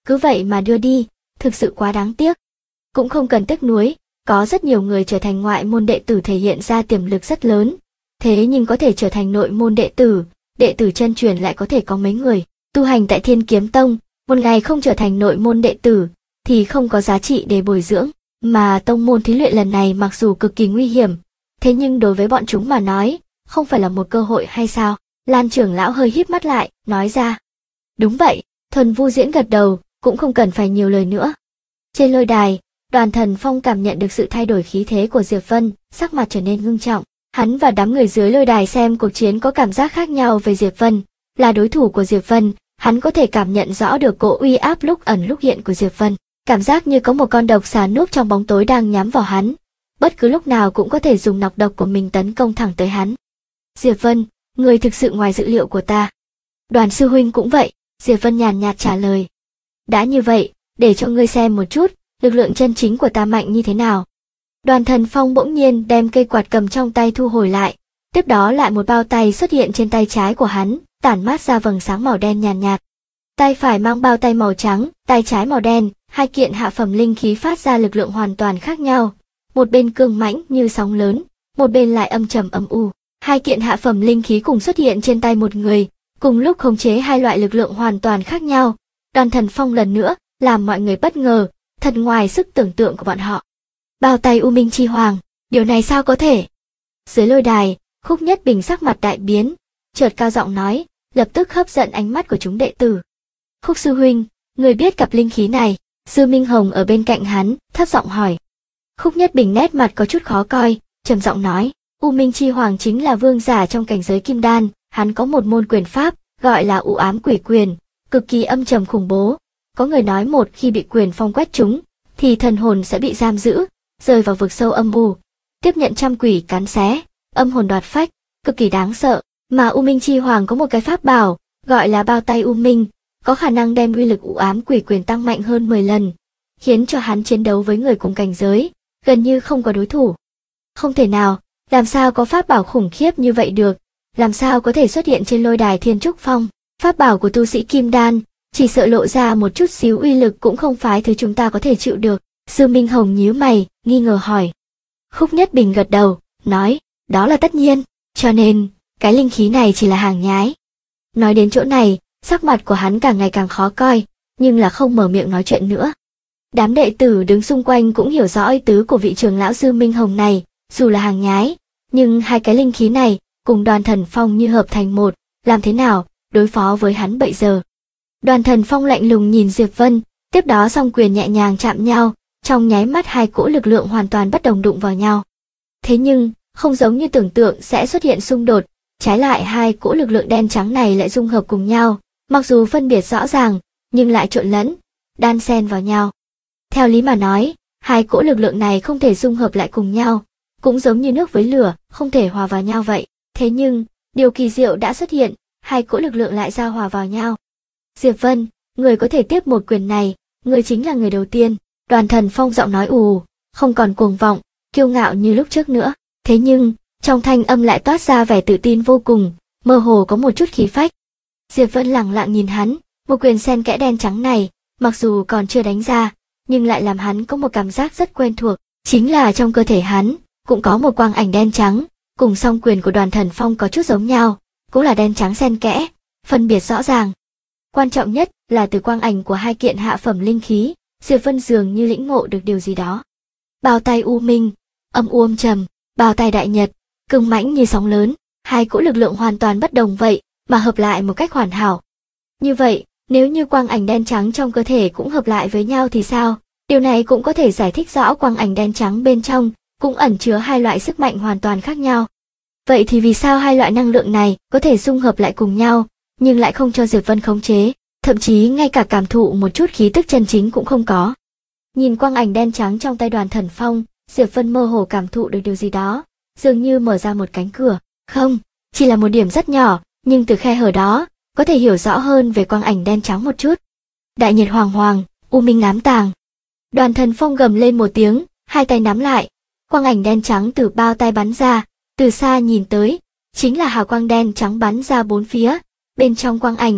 S1: cứ vậy mà đưa đi, thực sự quá đáng tiếc. Cũng không cần tiếc nuối, có rất nhiều người trở thành ngoại môn đệ tử thể hiện ra tiềm lực rất lớn. Thế nhưng có thể trở thành nội môn đệ tử chân truyền lại có thể có mấy người. Tu hành tại Thiên Kiếm Tông, một ngày không trở thành nội môn đệ tử, thì không có giá trị để bồi dưỡng. Mà tông môn thí luyện lần này mặc dù cực kỳ nguy hiểm, thế nhưng đối với bọn chúng mà nói, không phải là một cơ hội hay sao? Lan trưởng lão hơi híp mắt lại, nói ra. Đúng vậy, Thuần Vu Diễn gật đầu, cũng không cần phải nhiều lời nữa. Trên lôi đài, Đoàn Thần Phong cảm nhận được sự thay đổi khí thế của Diệp Vân, sắc mặt trở nên ngưng trọng. Hắn và đám người dưới lôi đài xem cuộc chiến có cảm giác khác nhau về Diệp Vân. Là đối thủ của Diệp Vân, hắn có thể cảm nhận rõ được cỗ uy áp lúc ẩn lúc hiện của Diệp Vân. Cảm giác như có một con độc xà núp trong bóng tối đang nhắm vào hắn. Bất cứ lúc nào cũng có thể dùng nọc độc của mình tấn công thẳng tới hắn. Diệp Vân, người thực sự ngoài dự liệu của ta. Đoàn sư huynh cũng vậy, Diệp Vân nhàn nhạt trả lời. Đã như vậy, để cho ngươi xem một chút, lực lượng chân chính của ta mạnh như thế nào. Đoàn Thần Phong bỗng nhiên đem cây quạt cầm trong tay thu hồi lại, tiếp đó lại một bao tay xuất hiện trên tay trái của hắn, tản mát ra vầng sáng màu đen nhàn nhạt. Tay phải mang bao tay màu trắng, tay trái màu đen, hai kiện hạ phẩm linh khí phát ra lực lượng hoàn toàn khác nhau. Một bên cương mãnh như sóng lớn, một bên lại âm trầm âm u. Hai kiện hạ phẩm linh khí cùng xuất hiện trên tay một người, cùng lúc khống chế hai loại lực lượng hoàn toàn khác nhau. Đoàn Thần Phong lần nữa làm mọi người bất ngờ, thật ngoài sức tưởng tượng của bọn họ. Bao tay U Minh Chi Hoàng, điều này sao có thể? Dưới lôi đài, Khúc Nhất Bình sắc mặt đại biến, chợt cao giọng nói, lập tức hấp dẫn ánh mắt của chúng đệ tử. Khúc sư huynh, người biết cặp linh khí này? Dư Minh Hồng ở bên cạnh hắn, thấp giọng hỏi. Khúc Nhất Bình nét mặt có chút khó coi, trầm giọng nói, U Minh Chi Hoàng chính là vương giả trong cảnh giới kim đan, hắn có một môn quyền pháp, gọi là U Ám Quỷ Quyền, cực kỳ âm trầm khủng bố. Có người nói một khi bị quyền phong quét trúng, thì thần hồn sẽ bị giam giữ, rơi vào vực sâu âm u, tiếp nhận trăm quỷ cắn xé, âm hồn đoạt phách, cực kỳ đáng sợ. Mà U Minh Chi Hoàng có một cái pháp bảo, gọi là bao tay U Minh, có khả năng đem uy lực U Ám Quỷ Quyền tăng mạnh hơn 10 lần, khiến cho hắn chiến đấu với người cùng cảnh giới, gần như không có đối thủ. Không thể nào, làm sao có pháp bảo khủng khiếp như vậy được, làm sao có thể xuất hiện trên lôi đài Thiên Trúc Phong? Pháp bảo của tu sĩ kim đan, chỉ sợ lộ ra một chút xíu uy lực cũng không phải thứ chúng ta có thể chịu được. Dư Minh Hồng nhíu mày, nghi ngờ hỏi. Khúc Nhất Bình gật đầu, nói, đó là tất nhiên, cho nên, cái linh khí này chỉ là hàng nhái. Nói đến chỗ này, sắc mặt của hắn càng ngày càng khó coi, nhưng là không mở miệng nói chuyện nữa. Đám đệ tử đứng xung quanh cũng hiểu rõ ý tứ của vị trưởng lão Dư Minh Hồng này, dù là hàng nhái, nhưng hai cái linh khí này cùng Đoàn Thần Phong như hợp thành một, làm thế nào đối phó với hắn bây giờ? Đoàn Thần Phong lạnh lùng nhìn Diệp Vân, tiếp đó song quyền nhẹ nhàng chạm nhau, trong nháy mắt hai cỗ lực lượng hoàn toàn bất đồng đụng vào nhau. Thế nhưng, không giống như tưởng tượng sẽ xuất hiện xung đột, trái lại hai cỗ lực lượng đen trắng này lại dung hợp cùng nhau, mặc dù phân biệt rõ ràng, nhưng lại trộn lẫn, đan xen vào nhau. Theo lý mà nói, hai cỗ lực lượng này không thể dung hợp lại cùng nhau, cũng giống như nước với lửa, không thể hòa vào nhau vậy. Thế nhưng, điều kỳ diệu đã xuất hiện, hai cỗ lực lượng lại giao hòa vào nhau. Diệp Vân, người có thể tiếp một quyền này, người chính là người đầu tiên. Đoàn Thần Phong giọng nói ù, không còn cuồng vọng, kiêu ngạo như lúc trước nữa. Thế nhưng, trong thanh âm lại toát ra vẻ tự tin vô cùng, mơ hồ có một chút khí phách. Diệp Vân lẳng lặng nhìn hắn, một quyền xen kẽ đen trắng này, mặc dù còn chưa đánh ra, nhưng lại làm hắn có một cảm giác rất quen thuộc, chính là trong cơ thể hắn cũng có một quang ảnh đen trắng, cùng song quyền của Đoàn Thần Phong có chút giống nhau, cũng là đen trắng xen kẽ, phân biệt rõ ràng. Quan trọng nhất là từ quang ảnh của hai kiện hạ phẩm linh khí, Diệp Vân dường như lĩnh ngộ được điều gì đó. Bao tay U Minh, âm u âm trầm, bao tay Đại Nhật, cứng mãnh như sóng lớn, hai cỗ lực lượng hoàn toàn bất đồng vậy, mà hợp lại một cách hoàn hảo. Như vậy, nếu như quang ảnh đen trắng trong cơ thể cũng hợp lại với nhau thì sao? Điều này cũng có thể giải thích rõ quang ảnh đen trắng bên trong cũng ẩn chứa hai loại sức mạnh hoàn toàn khác nhau. Vậy thì vì sao hai loại năng lượng này có thể dung hợp lại cùng nhau, nhưng lại không cho Diệp Vân khống chế, thậm chí ngay cả cảm thụ một chút khí tức chân chính cũng không có? Nhìn quang ảnh đen trắng trong tay Đoàn Thần Phong, Diệp Vân mơ hồ cảm thụ được điều gì đó, dường như mở ra một cánh cửa. Không, chỉ là một điểm rất nhỏ, nhưng từ khe hở đó, có thể hiểu rõ hơn về quang ảnh đen trắng một chút. Đại Nhật Hoàng Hoàng, U Minh ám tàng. Đoàn Thần Phong gầm lên một tiếng, hai tay nắm lại, quang ảnh đen trắng từ bao tay bắn ra, từ xa nhìn tới, chính là hào quang đen trắng bắn ra bốn phía, bên trong quang ảnh,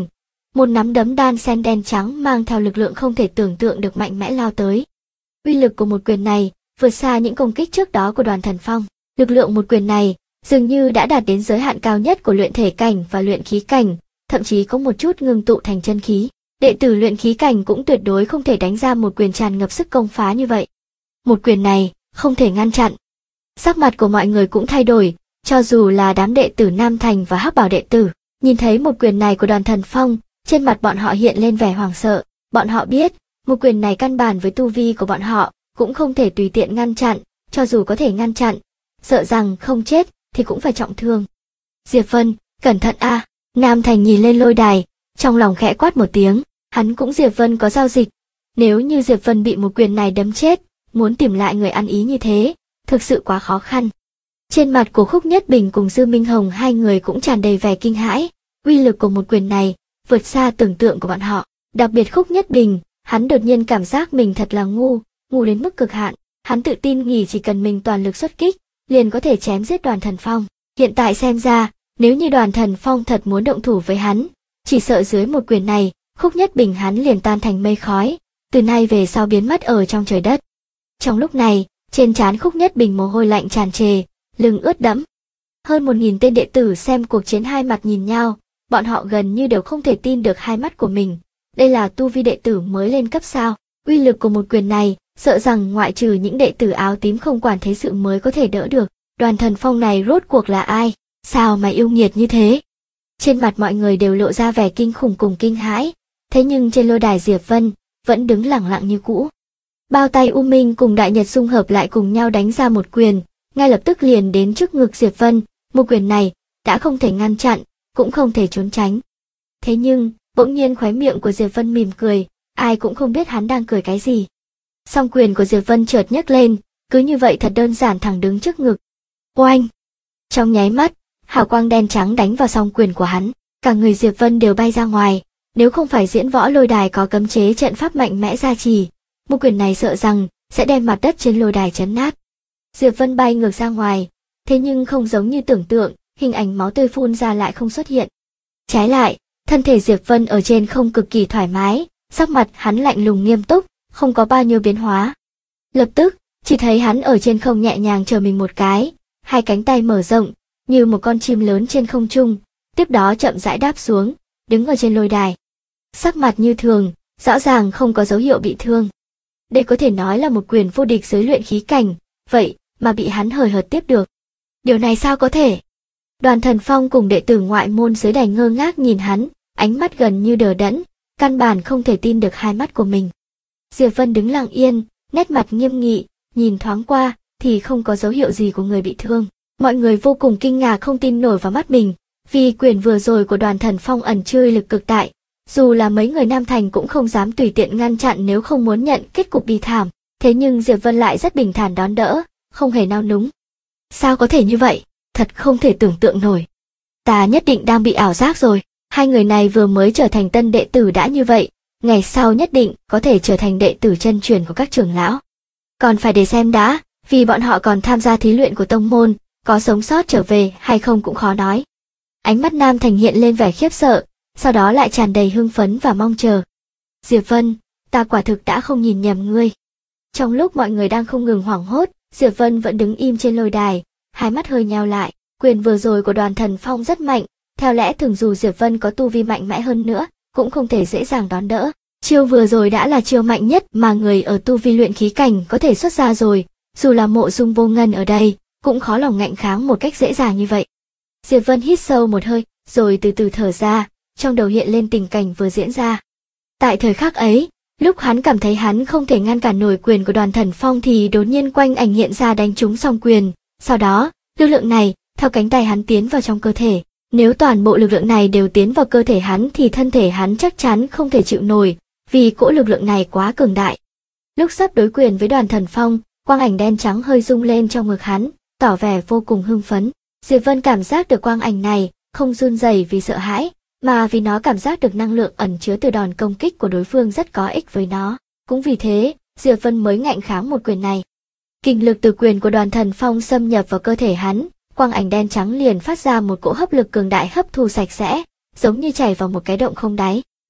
S1: Một nắm đấm đan sen đen trắng mang theo lực lượng không thể tưởng tượng được mạnh mẽ lao tới. Uy lực của một quyền này vượt xa những công kích trước đó của Đoàn Thần Phong. Lực lượng một quyền này dường như đã đạt đến giới hạn cao nhất của luyện thể cảnh và luyện khí cảnh, thậm chí có một chút ngưng tụ thành chân khí. Đệ tử luyện khí cảnh cũng tuyệt đối không thể đánh ra một quyền tràn ngập sức công phá như vậy. Một quyền này không thể ngăn chặn. Sắc mặt của mọi người cũng thay đổi, cho dù là đám đệ tử Nam Thành và Hắc Bảo đệ tử, nhìn thấy một quyền này của Đoàn Thần Phong, trên mặt bọn họ hiện lên vẻ hoảng sợ. Bọn họ biết, một quyền này căn bản với tu vi của bọn họ cũng không thể tùy tiện ngăn chặn, cho dù có thể ngăn chặn, sợ rằng không chết thì cũng phải trọng thương. Diệp Vân, cẩn thận a! Nam Thành nhìn lên lôi đài, trong lòng khẽ quát một tiếng, hắn cũng Diệp Vân có giao dịch. Nếu như Diệp Vân bị một quyền này đấm chết, muốn tìm lại người ăn ý như thế, thực sự quá khó khăn. Trên mặt của Khúc Nhất Bình cùng Dư Minh Hồng hai người cũng tràn đầy vẻ kinh hãi, uy lực của một quyền này vượt xa tưởng tượng của bọn họ. Đặc biệt Khúc Nhất Bình, hắn đột nhiên cảm giác mình thật là ngu đến mức cực hạn. Hắn tự tin nghĩ chỉ cần mình toàn lực xuất kích, liền có thể chém giết Đoàn Thần Phong. Hiện tại xem ra, nếu như Đoàn Thần Phong thật muốn động thủ với hắn, chỉ sợ dưới một quyền này, Khúc Nhất Bình hắn liền tan thành mây khói, từ nay về sau biến mất ở trong trời đất. Trong lúc này, trên trán Khúc Nhất Bình mồ hôi lạnh tràn trề, lưng ướt đẫm. Hơn 1000 tên đệ tử xem cuộc chiến hai mặt nhìn nhau, bọn họ gần như đều không thể tin được hai mắt của mình. Đây là tu vi đệ tử mới lên cấp sao? Uy lực của một quyền này, sợ rằng ngoại trừ những đệ tử áo tím không quản thế sự mới có thể đỡ được. Đoàn Thần Phong này rốt cuộc là ai? Sao mà yêu nghiệt như thế? Trên mặt mọi người đều lộ ra vẻ kinh khủng cùng kinh hãi, thế nhưng trên lôi đài Diệp Vân vẫn đứng lẳng lặng như cũ. Bao tay U Minh cùng Đại Nhật xung hợp lại cùng nhau đánh ra một quyền, ngay lập tức liền đến trước ngực Diệp Vân. Một quyền này đã không thể ngăn chặn, cũng không thể trốn tránh. Thế nhưng, bỗng nhiên khóe miệng của Diệp Vân mỉm cười, ai cũng không biết hắn đang cười cái gì. Song quyền của Diệp Vân chợt nhấc lên, cứ như vậy thật đơn giản thẳng đứng trước ngực. Oanh! Trong nháy mắt, hào quang đen trắng đánh vào song quyền của hắn, cả người Diệp Vân đều bay ra ngoài. Nếu không phải diễn võ lôi đài có cấm chế trận pháp mạnh mẽ gia trì, một quyền này sợ rằng sẽ đem mặt đất trên lôi đài chấn nát. Diệp Vân bay ngược ra ngoài, thế nhưng không giống như tưởng tượng, hình ảnh máu tươi phun ra lại không xuất hiện. Trái lại, thân thể Diệp Vân ở trên không cực kỳ thoải mái, sắc mặt hắn lạnh lùng nghiêm túc, không có bao nhiêu biến hóa. Lập tức, chỉ thấy hắn ở trên không nhẹ nhàng trở mình một cái, hai cánh tay mở rộng, như một con chim lớn trên không trung, tiếp đó chậm rãi đáp xuống, đứng ở trên lôi đài. Sắc mặt như thường, rõ ràng không có dấu hiệu bị thương. Đây có thể nói là một quyền vô địch dưới luyện khí cảnh, vậy mà bị hắn hời hợt tiếp được. Điều này sao có thể? Đoàn Thần Phong cùng đệ tử ngoại môn dưới đài ngơ ngác nhìn hắn, ánh mắt gần như đờ đẫn, căn bản không thể tin được hai mắt của mình. Diệp Vân đứng lặng yên, nét mặt nghiêm nghị, nhìn thoáng qua thì không có dấu hiệu gì của người bị thương. Mọi người vô cùng kinh ngạc không tin nổi vào mắt mình, vì quyền vừa rồi của Đoàn Thần Phong ẩn chứa uy lực cực đại, dù là mấy người Nam Thành cũng không dám tùy tiện ngăn chặn nếu không muốn nhận kết cục bi thảm. Thế nhưng Diệp Vân lại rất bình thản đón đỡ, không hề nao núng. Sao có thể như vậy? Thật không thể tưởng tượng nổi. Ta nhất định đang bị ảo giác rồi. Hai người này vừa mới trở thành tân đệ tử đã như vậy, ngày sau nhất định có thể trở thành đệ tử chân truyền của các trưởng lão. Còn phải để xem đã, vì bọn họ còn tham gia thí luyện của tông môn, có sống sót trở về hay không cũng khó nói. Ánh mắt Nam Thành hiện lên vẻ khiếp sợ, sau đó lại tràn đầy hưng phấn và mong chờ. Diệp Vân, ta quả thực đã không nhìn nhầm ngươi. Trong lúc mọi người đang không ngừng hoảng hốt, Diệp Vân vẫn đứng im trên lôi đài, hai mắt hơi nheo lại. Quyền vừa rồi của Đoàn Thần Phong rất mạnh, theo lẽ thường dù Diệp Vân có tu vi mạnh mẽ hơn nữa, cũng không thể dễ dàng đón đỡ. Chiêu vừa rồi đã là chiêu mạnh nhất mà người ở tu vi luyện khí cảnh có thể xuất ra rồi, dù là Mộ Dung Vô Ngân ở đây, cũng khó lòng ngạnh kháng một cách dễ dàng như vậy. Diệp Vân hít sâu một hơi, rồi từ từ thở ra, trong đầu hiện lên tình cảnh vừa diễn ra. Tại thời khắc ấy, lúc hắn cảm thấy hắn không thể ngăn cản nổi quyền của Đoàn Thần Phong thì đột nhiên quanh ảnh hiện ra đánh trúng song quyền, sau đó, lực lượng này theo cánh tay hắn tiến vào trong cơ thể. Nếu toàn bộ lực lượng này đều tiến vào cơ thể hắn thì thân thể hắn chắc chắn không thể chịu nổi, vì cỗ lực lượng này quá cường đại. Lúc sắp đối quyền với Đoàn Thần Phong, quang ảnh đen trắng hơi rung lên trong ngực hắn, tỏ vẻ vô cùng hưng phấn. Diệp Vân cảm giác được quang ảnh này, không run rẩy vì sợ hãi, mà vì nó cảm giác được năng lượng ẩn chứa từ đòn công kích của đối phương rất có ích với nó. Cũng vì thế, Diệp Vân mới ngạnh kháng một quyền này. Kinh lực từ quyền của Đoàn Thần Phong xâm nhập vào cơ thể hắn, quang ảnh đen trắng liền phát ra một cỗ hấp lực cường đại hấp thu sạch sẽ, giống như chảy vào một cái động không đáy.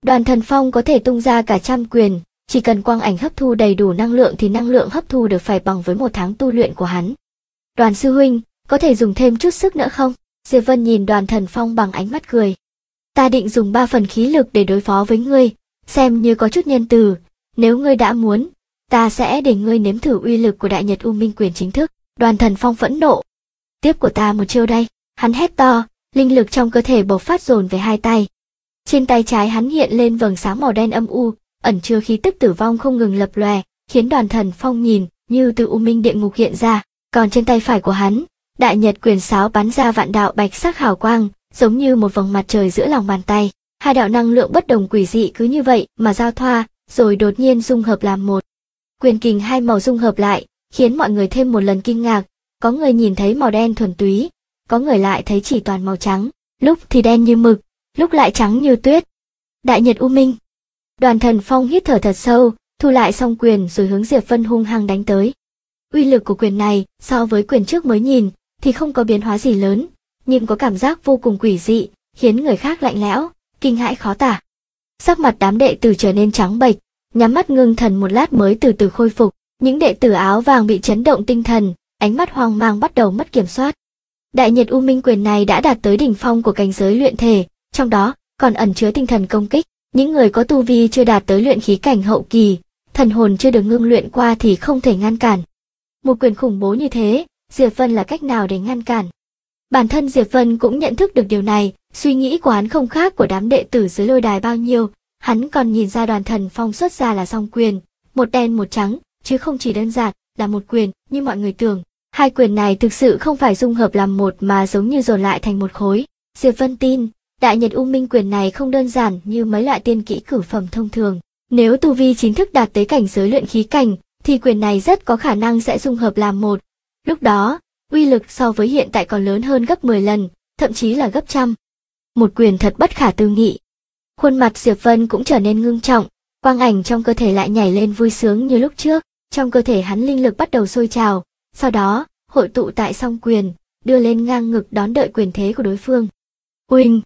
S1: Đoàn Thần Phong có thể tung ra cả trăm quyền, chỉ cần quang ảnh hấp thu đầy đủ năng lượng thì năng lượng hấp thu được phải bằng với 1 tháng tu luyện của hắn. Đoàn sư huynh, có thể dùng thêm chút sức nữa không? Diệp Vân nhìn Đoàn Thần Phong bằng ánh mắt cười. Ta định dùng 3 phần khí lực để đối phó với ngươi, xem như có chút nhân từ, nếu ngươi đã muốn, ta sẽ để ngươi nếm thử uy lực của Đại Nhật U Minh Quyền chính thức. Đoàn Thần Phong phẫn nộ. Tiếp của ta một chiêu đây, hắn hét to, linh lực trong cơ thể bộc phát dồn về hai tay. Trên tay trái hắn hiện lên vầng sáng màu đen âm u, ẩn chứa khí tức tử vong không ngừng lập lòe, khiến Đoàn Thần Phong nhìn như từ U Minh địa ngục hiện ra, còn trên tay phải của hắn, Đại Nhật Quyền sáo bắn ra vạn đạo bạch sắc hào quang, giống như một vầng mặt trời giữa lòng bàn tay. Hai đạo năng lượng bất đồng quỷ dị cứ như vậy mà giao thoa, rồi đột nhiên dung hợp làm một. Quyền kình hai màu dung hợp lại, khiến mọi người thêm một lần kinh ngạc, có người nhìn thấy màu đen thuần túy, có người lại thấy chỉ toàn màu trắng, lúc thì đen như mực, lúc lại trắng như tuyết. Đại Nhật U Minh. Đoàn Thần Phong hít thở thật sâu, thu lại song quyền rồi hướng Diệp Vân hung hăng đánh tới. Uy lực của quyền này so với quyền trước mới nhìn thì không có biến hóa gì lớn, nhưng có cảm giác vô cùng quỷ dị, khiến người khác lạnh lẽo, kinh hãi khó tả. Sắc mặt đám đệ tử trở nên trắng bệch, nhắm mắt ngưng thần một lát mới từ từ khôi phục. Những đệ tử áo vàng bị chấn động tinh thần, ánh mắt hoang mang bắt đầu mất kiểm soát. Đại Nhật U Minh Quyền này đã đạt tới đỉnh phong của cảnh giới luyện thể, trong đó còn ẩn chứa tinh thần công kích. Những người có tu vi chưa đạt tới luyện khí cảnh hậu kỳ, thần hồn chưa được ngưng luyện qua thì không thể ngăn cản. Một quyền khủng bố như thế, Diệp Vân là cách nào để ngăn cản? Bản thân Diệp Vân cũng nhận thức được điều này, suy nghĩ của hắn không khác của đám đệ tử dưới lôi đài bao nhiêu, hắn còn nhìn ra Đoàn Thần Phong xuất ra là song quyền, một đen một trắng, chứ không chỉ đơn giản là một quyền như mọi người tưởng. Hai quyền này thực sự không phải dung hợp làm một mà giống như dồn lại thành một khối. Diệp Vân tin, Đại Nhật U Minh Quyền này không đơn giản như mấy loại tiên kỹ cửu phẩm thông thường. Nếu tu vi chính thức đạt tới cảnh giới luyện khí cảnh, thì quyền này rất có khả năng sẽ dung hợp làm một. Lúc đó, uy lực so với hiện tại còn lớn hơn gấp 10 lần, thậm chí là gấp trăm. Một quyền thật bất khả tư nghị. Khuôn mặt Diệp Vân cũng trở nên ngưng trọng, quang ảnh trong cơ thể lại nhảy lên vui sướng như lúc trước, trong cơ thể hắn linh lực bắt đầu sôi trào, sau đó, hội tụ tại song quyền, đưa lên ngang ngực đón đợi quyền thế của đối phương. Uỳnh!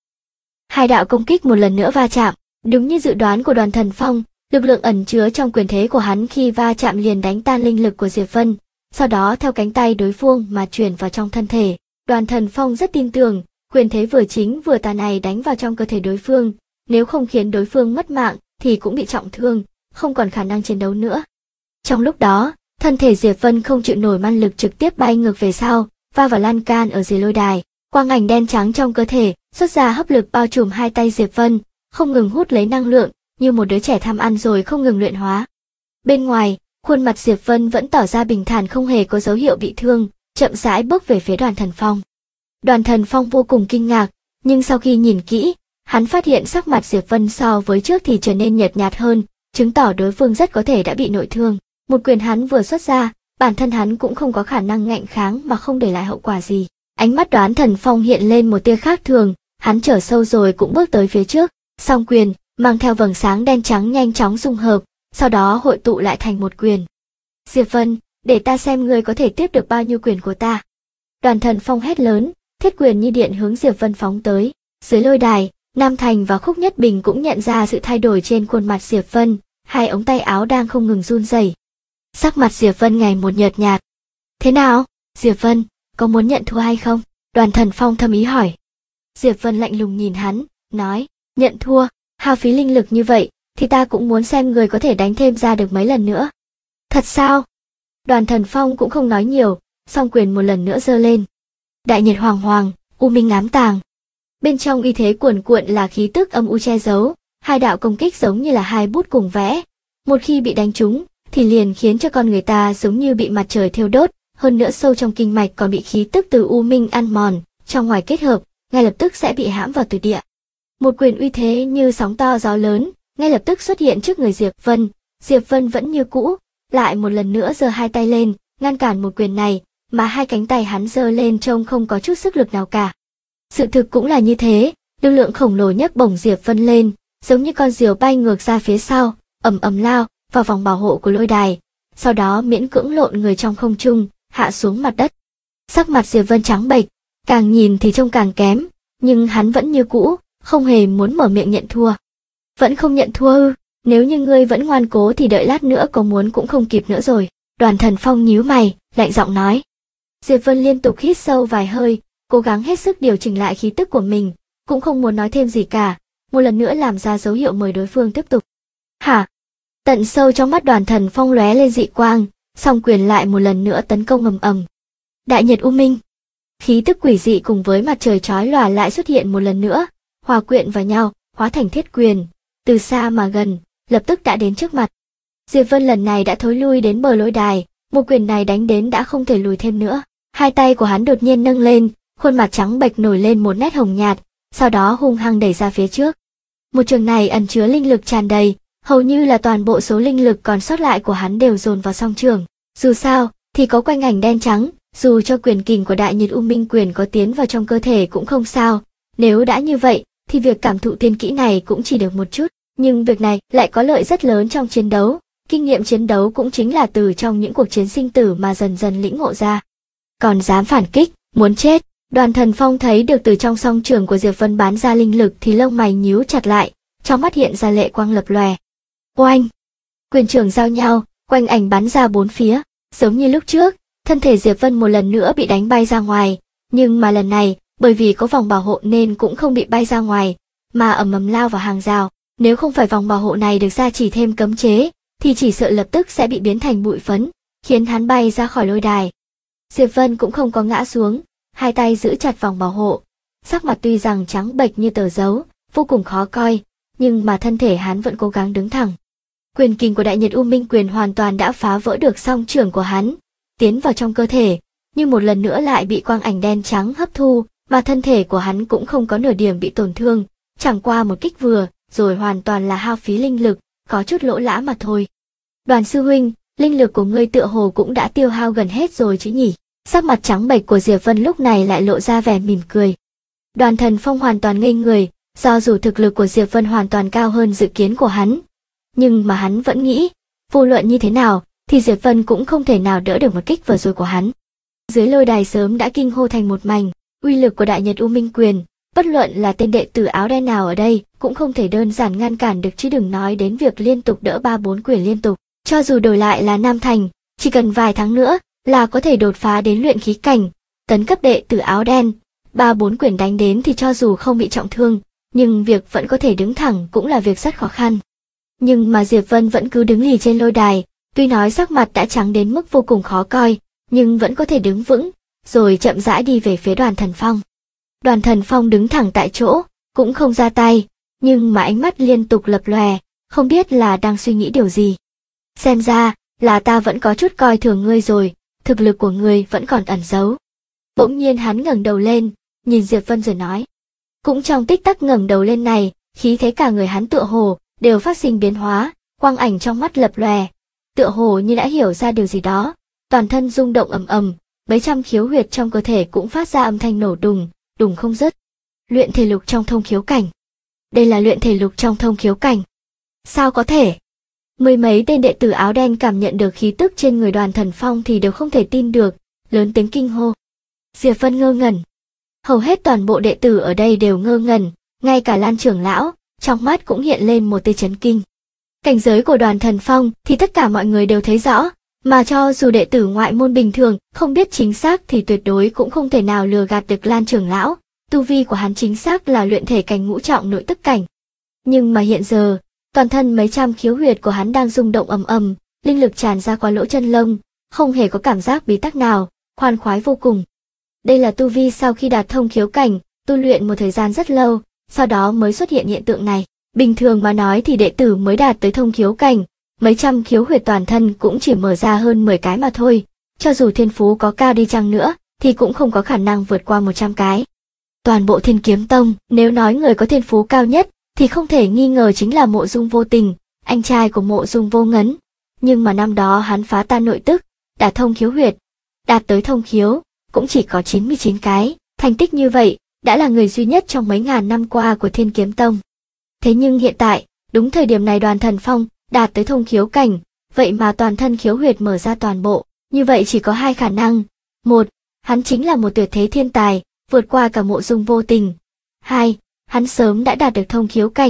S1: Hai đạo công kích một lần nữa va chạm, đúng như dự đoán của Đoàn Thần Phong, lực lượng ẩn chứa trong quyền thế của hắn khi va chạm liền đánh tan linh lực của Diệp Vân, sau đó theo cánh tay đối phương mà truyền vào trong thân thể. Đoàn Thần Phong rất tin tưởng, quyền thế vừa chính vừa tà này đánh vào trong cơ thể đối phương, nếu không khiến đối phương mất mạng thì cũng bị trọng thương, không còn khả năng chiến đấu nữa. Trong lúc đó, thân thể Diệp Vân không chịu nổi man lực trực tiếp bay ngược về sau, va vào lan can ở dưới lôi đài. Quang ảnh đen trắng trong cơ thể xuất ra hấp lực bao trùm hai tay Diệp Vân, không ngừng hút lấy năng lượng, như một đứa trẻ tham ăn rồi không ngừng luyện hóa. Bên ngoài, khuôn mặt Diệp Vân vẫn tỏ ra bình thản không hề có dấu hiệu bị thương, chậm rãi bước về phía Đoàn Thần Phong. Đoàn Thần Phong vô cùng kinh ngạc, nhưng sau khi nhìn kỹ, hắn phát hiện sắc mặt Diệp Vân so với trước thì trở nên nhợt nhạt hơn, chứng tỏ đối phương rất có thể đã bị nội thương. Một quyền hắn vừa xuất ra, bản thân hắn cũng không có khả năng ngạnh kháng mà không để lại hậu quả gì. Ánh mắt Đoàn Thần Phong hiện lên một tia khác thường, hắn trở sâu rồi cũng bước tới phía trước, song quyền mang theo vầng sáng đen trắng nhanh chóng dung hợp, sau đó hội tụ lại thành một quyền. Diệp Vân, để ta xem ngươi có thể tiếp được bao nhiêu quyền của ta. Đoàn Thần Phong hét lớn, thiết quyền như điện hướng Diệp Vân phóng tới. Dưới lôi đài, Nam Thành và Khúc Nhất Bình cũng nhận ra sự thay đổi trên khuôn mặt Diệp Vân, hai ống tay áo đang không ngừng run rẩy. Sắc mặt Diệp Vân ngày một nhợt nhạt. Thế nào, Diệp Vân, có muốn nhận thua hay không? Đoàn Thần Phong thầm ý hỏi. Diệp Vân lạnh lùng nhìn hắn, nói, nhận thua, hao phí linh lực như vậy, thì ta cũng muốn xem người có thể đánh thêm ra được mấy lần nữa. Thật sao? Đoàn Thần Phong cũng không nói nhiều, song quyền một lần nữa giơ lên. Đại Nhật Hoàng Hoàng, U Minh ám tàng. Bên trong uy thế cuồn cuộn là khí tức âm u che giấu, hai đạo công kích giống như là hai bút cùng vẽ. Một khi bị đánh trúng, thì liền khiến cho con người ta giống như bị mặt trời thiêu đốt, hơn nữa sâu trong kinh mạch còn bị khí tức từ U Minh ăn mòn, trong ngoài kết hợp, ngay lập tức sẽ bị hãm vào tuyệt địa. Một quyền uy thế như sóng to gió lớn, ngay lập tức xuất hiện trước người Diệp Vân. Diệp Vân vẫn như cũ, lại một lần nữa giơ hai tay lên, ngăn cản một quyền này, mà hai cánh tay hắn giơ lên trông không có chút sức lực nào cả. Sự thực cũng là như thế, lực lượng khổng lồ nhấc bổng Diệp Vân lên, giống như con diều bay ngược ra phía sau, ầm ầm lao vào vòng bảo hộ của lôi đài, sau đó miễn cưỡng lộn người trong không trung, hạ xuống mặt đất. Sắc mặt Diệp Vân trắng bệch, càng nhìn thì trông càng kém, nhưng hắn vẫn như cũ, không hề muốn mở miệng nhận thua. Vẫn không nhận thua ư? Nếu như ngươi vẫn ngoan cố thì đợi lát nữa có muốn cũng không kịp nữa rồi. Đoàn Thần Phong nhíu mày, lạnh giọng nói. Diệp Vân liên tục hít sâu vài hơi, cố gắng hết sức điều chỉnh lại khí tức của mình, cũng không muốn nói thêm gì cả, một lần nữa làm ra dấu hiệu mời đối phương tiếp tục. Hả? Tận sâu trong mắt Đoàn Thần Phong lóe lên dị quang, song quyền lại một lần nữa tấn công ầm ầm. Đại Nhật U Minh. Khí tức quỷ dị cùng với mặt trời chói lòa lại xuất hiện một lần nữa, hòa quyện vào nhau, hóa thành thiết quyền, từ xa mà gần, lập tức đã đến trước mặt. Diệp Vân lần này đã thối lui đến bờ lôi đài, một quyền này đánh đến đã không thể lùi thêm nữa. Hai tay của hắn đột nhiên nâng lên, khuôn mặt trắng bệch nổi lên một nét hồng nhạt, sau đó hung hăng đẩy ra phía trước. Một trường này ẩn chứa linh lực tràn đầy, hầu như là toàn bộ số linh lực còn sót lại của hắn đều dồn vào song trường. Dù sao, thì có quanh ảnh đen trắng, dù cho quyền kình của Đại Nhật U Minh quyền có tiến vào trong cơ thể cũng không sao. Nếu đã như vậy, thì việc cảm thụ tiên kỹ này cũng chỉ được một chút, nhưng việc này lại có lợi rất lớn trong chiến đấu. Kinh nghiệm chiến đấu cũng chính là từ trong những cuộc chiến sinh tử mà dần dần lĩnh ngộ ra. Còn dám phản kích, muốn chết. Đoàn Thần Phong thấy được từ trong song trường của Diệp Vân bán ra linh lực thì lông mày nhíu chặt lại, trong mắt hiện ra lệ quang lập lòe. Oanh! Quyền trường giao nhau, quanh ảnh bắn ra bốn phía, giống như lúc trước, thân thể Diệp Vân một lần nữa bị đánh bay ra ngoài, nhưng mà lần này, bởi vì có vòng bảo hộ nên cũng không bị bay ra ngoài, mà ầm ầm lao vào hàng rào. Nếu không phải vòng bảo hộ này được gia trì thêm cấm chế, thì chỉ sợ lập tức sẽ bị biến thành bụi phấn, khiến hắn bay ra khỏi lôi đài. Diệp Vân cũng không có ngã xuống, hai tay giữ chặt vòng bảo hộ, sắc mặt tuy rằng trắng bệch như tờ giấy, vô cùng khó coi, nhưng mà thân thể hắn vẫn cố gắng đứng thẳng. Quyền kình của Đại Nhật U Minh quyền hoàn toàn đã phá vỡ được song trưởng của hắn, tiến vào trong cơ thể, nhưng một lần nữa lại bị quang ảnh đen trắng hấp thu, mà thân thể của hắn cũng không có nửa điểm bị tổn thương, chẳng qua một kích vừa, rồi hoàn toàn là hao phí linh lực, có chút lỗ lã mà thôi. Đoàn sư huynh, linh lực của ngươi tựa hồ cũng đã tiêu hao gần hết rồi chứ nhỉ? Sắc mặt trắng bệch của Diệp Vân lúc này lại lộ ra vẻ mỉm cười. Đoàn Thần Phong hoàn toàn ngây người, do dù thực lực của Diệp Vân hoàn toàn cao hơn dự kiến của hắn, nhưng mà hắn vẫn nghĩ, vô luận như thế nào, thì Diệp Vân cũng không thể nào đỡ được một kích vừa rồi của hắn. Dưới lôi đài sớm đã kinh hô thành một mảnh, uy lực của Đại Nhật U Minh quyền, bất luận là tên đệ tử áo đen nào ở đây, cũng không thể đơn giản ngăn cản được, chứ đừng nói đến việc liên tục đỡ 3-4 quyền liên tục. Cho dù đổi lại là Nam Thành, chỉ cần vài tháng nữa là có thể đột phá đến luyện khí cảnh, tấn cấp đệ tử áo đen. 3-4 quyền đánh đến thì cho dù không bị trọng thương, nhưng việc vẫn có thể đứng thẳng cũng là việc rất khó khăn. Nhưng mà Diệp Vân vẫn cứ đứng lì trên lôi đài, tuy nói sắc mặt đã trắng đến mức vô cùng khó coi, nhưng vẫn có thể đứng vững, rồi chậm rãi đi về phía Đoàn Thần Phong. Đoàn Thần Phong đứng thẳng tại chỗ, cũng không ra tay, nhưng mà ánh mắt liên tục lập lòe, không biết là đang suy nghĩ điều gì. Xem ra, là ta vẫn có chút coi thường ngươi rồi, thực lực của ngươi vẫn còn ẩn giấu. Bỗng nhiên hắn ngẩng đầu lên, nhìn Diệp Vân rồi nói. Cũng trong tích tắc ngẩng đầu lên này, khí thế cả người hắn tựa hồ đều phát sinh biến hóa, quang ảnh trong mắt lập lòe, tựa hồ như đã hiểu ra điều gì đó, toàn thân rung động ầm ầm, mấy trăm khiếu huyệt trong cơ thể cũng phát ra âm thanh nổ đùng, đùng không dứt. Luyện thể lục trong thông khiếu cảnh. Đây là luyện thể lục trong thông khiếu cảnh. Sao có thể? Mười mấy tên đệ tử áo đen cảm nhận được khí tức trên người Đoàn Thần Phong thì đều không thể tin được, lớn tiếng kinh hô. Diệp Vân ngơ ngẩn. Hầu hết toàn bộ đệ tử ở đây đều ngơ ngẩn, ngay cả Lan trưởng lão, trong mắt cũng hiện lên một tia chấn kinh. Cảnh giới của Đoàn Thần Phong thì tất cả mọi người đều thấy rõ, mà cho dù đệ tử ngoại môn bình thường không biết chính xác thì tuyệt đối cũng không thể nào lừa gạt được Lan trưởng lão. Tu vi của hắn chính xác là luyện thể cảnh ngũ trọng nội tức cảnh. Nhưng mà hiện giờ, toàn thân mấy trăm khiếu huyệt của hắn đang rung động ầm ầm, linh lực tràn ra qua lỗ chân lông, không hề có cảm giác bí tắc nào, khoan khoái vô cùng. Đây là tu vi sau khi đạt thông khiếu cảnh, tu luyện một thời gian rất lâu, sau đó mới xuất hiện hiện tượng này. Bình thường mà nói thì đệ tử mới đạt tới thông khiếu cảnh, mấy trăm khiếu huyệt toàn thân cũng chỉ mở ra hơn 10 cái mà thôi, cho dù thiên phú có cao đi chăng nữa, thì cũng không có khả năng vượt qua 100 cái. Toàn bộ Thiên Kiếm Tông, nếu nói người có thiên phú cao nhất, thì không thể nghi ngờ chính là Mộ Dung Vô Tình, anh trai của Mộ Dung Vô Ngấn. Nhưng mà năm đó hắn phá tan nội tức, đạt thông khiếu huyệt, đạt tới thông khiếu, cũng chỉ có 99 cái, thành tích như vậy, đã là người duy nhất trong mấy ngàn năm qua của Thiên Kiếm Tông. Thế nhưng hiện tại, đúng thời điểm này Đoàn Thần Phong đạt tới thông khiếu cảnh, vậy mà toàn thân khiếu huyệt mở ra toàn bộ, như vậy chỉ có hai khả năng. Một, hắn chính là một tuyệt thế thiên tài, vượt qua cả Mộ Dung Vô Tình. Hai, hắn sớm đã đạt được thông khiếu cảnh,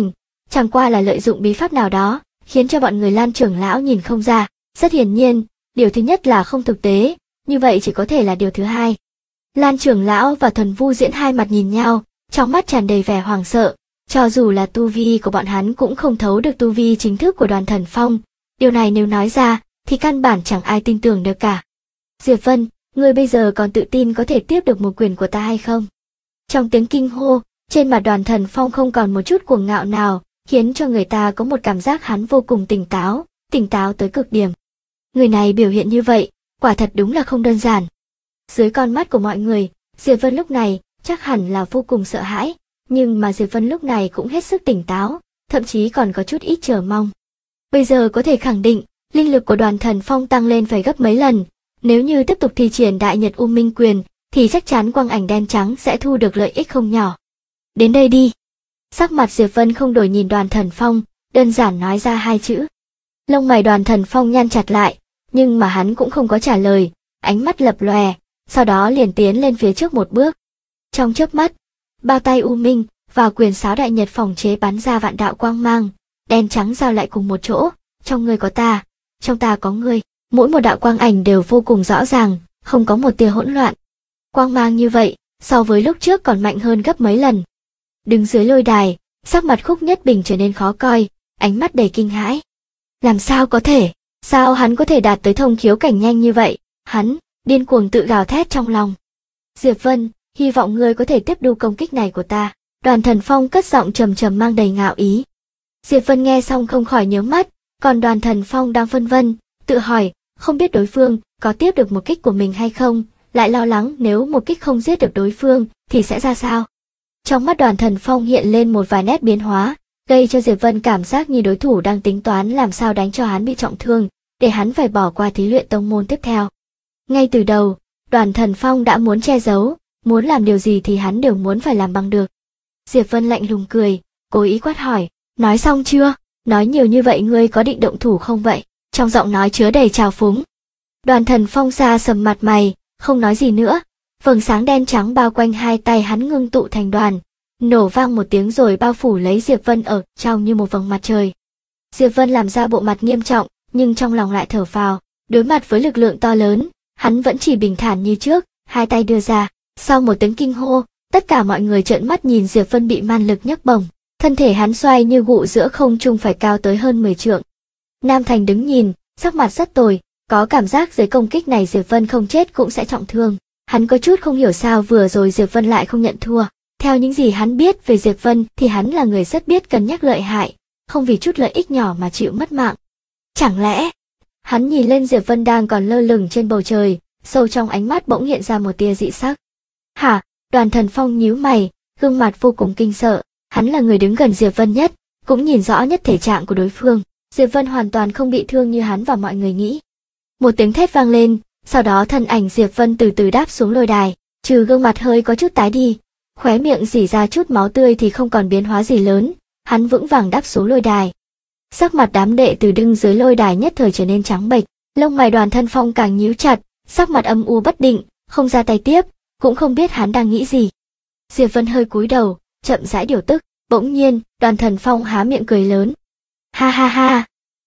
S1: chẳng qua là lợi dụng bí pháp nào đó, khiến cho bọn người Lan trưởng lão nhìn không ra. Rất hiển nhiên, điều thứ nhất là không thực tế, như vậy chỉ có thể là điều thứ hai. Lan trưởng lão và Thuần Vu Diễn hai mặt nhìn nhau, trong mắt tràn đầy vẻ hoảng sợ, cho dù là tu vi của bọn hắn cũng không thấu được tu vi chính thức của Đoàn Thần Phong, điều này nếu nói ra, thì căn bản chẳng ai tin tưởng được cả. Diệp Vân, ngươi bây giờ còn tự tin có thể tiếp được một quyền của ta hay không? Trong tiếng kinh hô, trên mặt Đoàn Thần Phong không còn một chút cuồng ngạo nào, khiến cho người ta có một cảm giác hắn vô cùng tỉnh táo tới cực điểm. Người này biểu hiện như vậy, quả thật đúng là không đơn giản. Dưới con mắt của mọi người, Diệp Vân lúc này chắc hẳn là vô cùng sợ hãi, nhưng mà Diệp Vân lúc này cũng hết sức tỉnh táo, thậm chí còn có chút ít chờ mong. Bây giờ có thể khẳng định, linh lực của Đoàn Thần Phong tăng lên phải gấp mấy lần, nếu như tiếp tục thi triển Đại Nhật U Minh Quyền, thì chắc chắn quang ảnh đen trắng sẽ thu được lợi ích không nhỏ. Đến đây đi. Sắc mặt Diệp Vân không đổi nhìn Đoàn Thần Phong, đơn giản nói ra hai chữ. Lông mày Đoàn Thần Phong nhăn chặt lại, nhưng mà hắn cũng không có trả lời, ánh mắt lập lòe, sau đó liền tiến lên phía trước một bước. Trong chớp mắt, bao tay U Minh và quyền sáo Đại Nhật phòng chế bắn ra vạn đạo quang mang, đen trắng giao lại cùng một chỗ, trong ngươi có ta, trong ta có ngươi, mỗi một đạo quang ảnh đều vô cùng rõ ràng, không có một tia hỗn loạn. Quang mang như vậy, so với lúc trước còn mạnh hơn gấp mấy lần. Đứng dưới lôi đài, sắc mặt Khúc Nhất Bình trở nên khó coi, ánh mắt đầy kinh hãi. Làm sao có thể? Sao hắn có thể đạt tới thông khiếu cảnh nhanh như vậy? Hắn điên cuồng tự gào thét trong lòng. Diệp Vân, hy vọng ngươi có thể tiếp đu công kích này của ta. Đoàn Thần Phong cất giọng trầm trầm mang đầy ngạo ý. Diệp Vân nghe xong không khỏi nhướng mắt, còn Đoàn Thần Phong đang phân vân, tự hỏi, không biết đối phương có tiếp được một kích của mình hay không, lại lo lắng nếu một kích không giết được đối phương thì sẽ ra sao. Trong mắt Đoàn Thần Phong hiện lên một vài nét biến hóa, gây cho Diệp Vân cảm giác như đối thủ đang tính toán làm sao đánh cho hắn bị trọng thương, để hắn phải bỏ qua thí luyện tông môn tiếp theo. Ngay từ đầu, Đoàn Thần Phong đã muốn che giấu, muốn làm điều gì thì hắn đều muốn phải làm bằng được. Diệp Vân lạnh lùng cười, cố ý quát hỏi, nói xong chưa? Nói nhiều như vậy ngươi có định động thủ không vậy? Trong giọng nói chứa đầy trào phúng. Đoàn Thần Phong xa sầm mặt mày, không nói gì nữa. Vầng sáng đen trắng bao quanh hai tay hắn ngưng tụ thành đoàn, nổ vang một tiếng rồi bao phủ lấy Diệp Vân ở trong như một vầng mặt trời. Diệp Vân làm ra bộ mặt nghiêm trọng, nhưng trong lòng lại thở phào, đối mặt với lực lượng to lớn, hắn vẫn chỉ bình thản như trước, hai tay đưa ra. Sau một tiếng kinh hô, tất cả mọi người trợn mắt nhìn Diệp Vân bị man lực nhấc bổng, thân thể hắn xoay như gụ giữa không trung phải cao tới hơn 10 trượng. Nam Thành đứng nhìn, sắc mặt rất tồi, có cảm giác dưới công kích này Diệp Vân không chết cũng sẽ trọng thương. Hắn có chút không hiểu sao vừa rồi Diệp Vân lại không nhận thua. Theo những gì hắn biết về Diệp Vân thì hắn là người rất biết cân nhắc lợi hại, không vì chút lợi ích nhỏ mà chịu mất mạng. Chẳng lẽ... Hắn nhìn lên Diệp Vân đang còn lơ lửng trên bầu trời, sâu trong ánh mắt bỗng hiện ra một tia dị sắc. Hả? Đoàn Thần Phong nhíu mày, gương mặt vô cùng kinh sợ. Hắn là người đứng gần Diệp Vân nhất, cũng nhìn rõ nhất thể trạng của đối phương. Diệp Vân hoàn toàn không bị thương như hắn và mọi người nghĩ. Một tiếng thét vang lên, sau đó thân ảnh Diệp Vân từ từ đáp xuống lôi đài, trừ gương mặt hơi có chút tái đi, khóe miệng rỉ ra chút máu tươi thì không còn biến hóa gì lớn, hắn vững vàng đáp xuống lôi đài. Sắc mặt đám đệ tử đứng dưới lôi đài nhất thời trở nên trắng bệch, lông mày Đoàn Thần Phong càng nhíu chặt, sắc mặt âm u bất định, không ra tay tiếp, cũng không biết hắn đang nghĩ gì. Diệp Vân hơi cúi đầu, chậm rãi điều tức, bỗng nhiên, Đoàn Thần Phong há miệng cười lớn. Ha ha ha.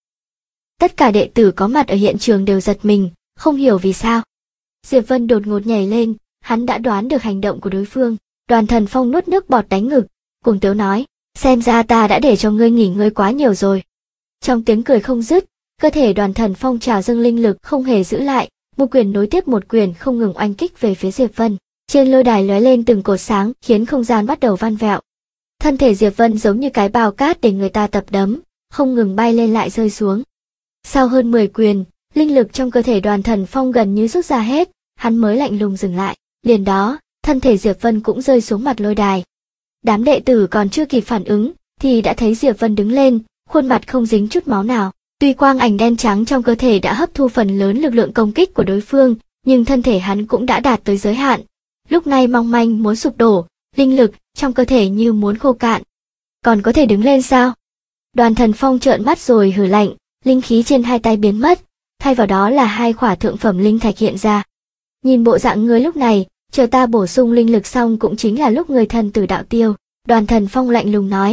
S1: Tất cả đệ tử có mặt ở hiện trường đều giật mình, không hiểu vì sao. Diệp Vân đột ngột nhảy lên, hắn đã đoán được hành động của đối phương. Đoàn Thần Phong nuốt nước bọt đánh ngực, cuồng tiếu nói, xem ra ta đã để cho ngươi nghỉ ngơi quá nhiều rồi. Trong tiếng cười không dứt, cơ thể Đoàn Thần Phong trào dâng linh lực không hề giữ lại, một quyền nối tiếp một quyền không ngừng oanh kích về phía Diệp Vân. Trên lôi đài lóe lên từng cột sáng khiến không gian bắt đầu van vẹo. Thân thể Diệp Vân giống như cái bao cát để người ta tập đấm, không ngừng bay lên lại rơi xuống. Sau hơn 10 quyền, linh lực trong cơ thể Đoàn Thần Phong gần như rút ra hết, hắn mới lạnh lùng dừng lại. Liền đó, thân thể Diệp Vân cũng rơi xuống mặt lôi đài. Đám đệ tử còn chưa kịp phản ứng, thì đã thấy Diệp Vân đứng lên, khuôn mặt không dính chút máu nào. Tuy quang ảnh đen trắng trong cơ thể đã hấp thu phần lớn lực lượng công kích của đối phương, nhưng thân thể hắn cũng đã đạt tới giới hạn. Lúc này mong manh muốn sụp đổ, linh lực trong cơ thể như muốn khô cạn. Còn có thể đứng lên sao? Đoàn Thần Phong trợn mắt rồi hừ lạnh, linh khí trên hai tay biến mất, thay vào đó là hai khỏa thượng phẩm linh thạch hiện ra. Nhìn bộ dạng ngươi lúc này, chờ ta bổ sung linh lực xong cũng chính là lúc người thần tử đạo tiêu. Đoàn Thần Phong lạnh lùng nói,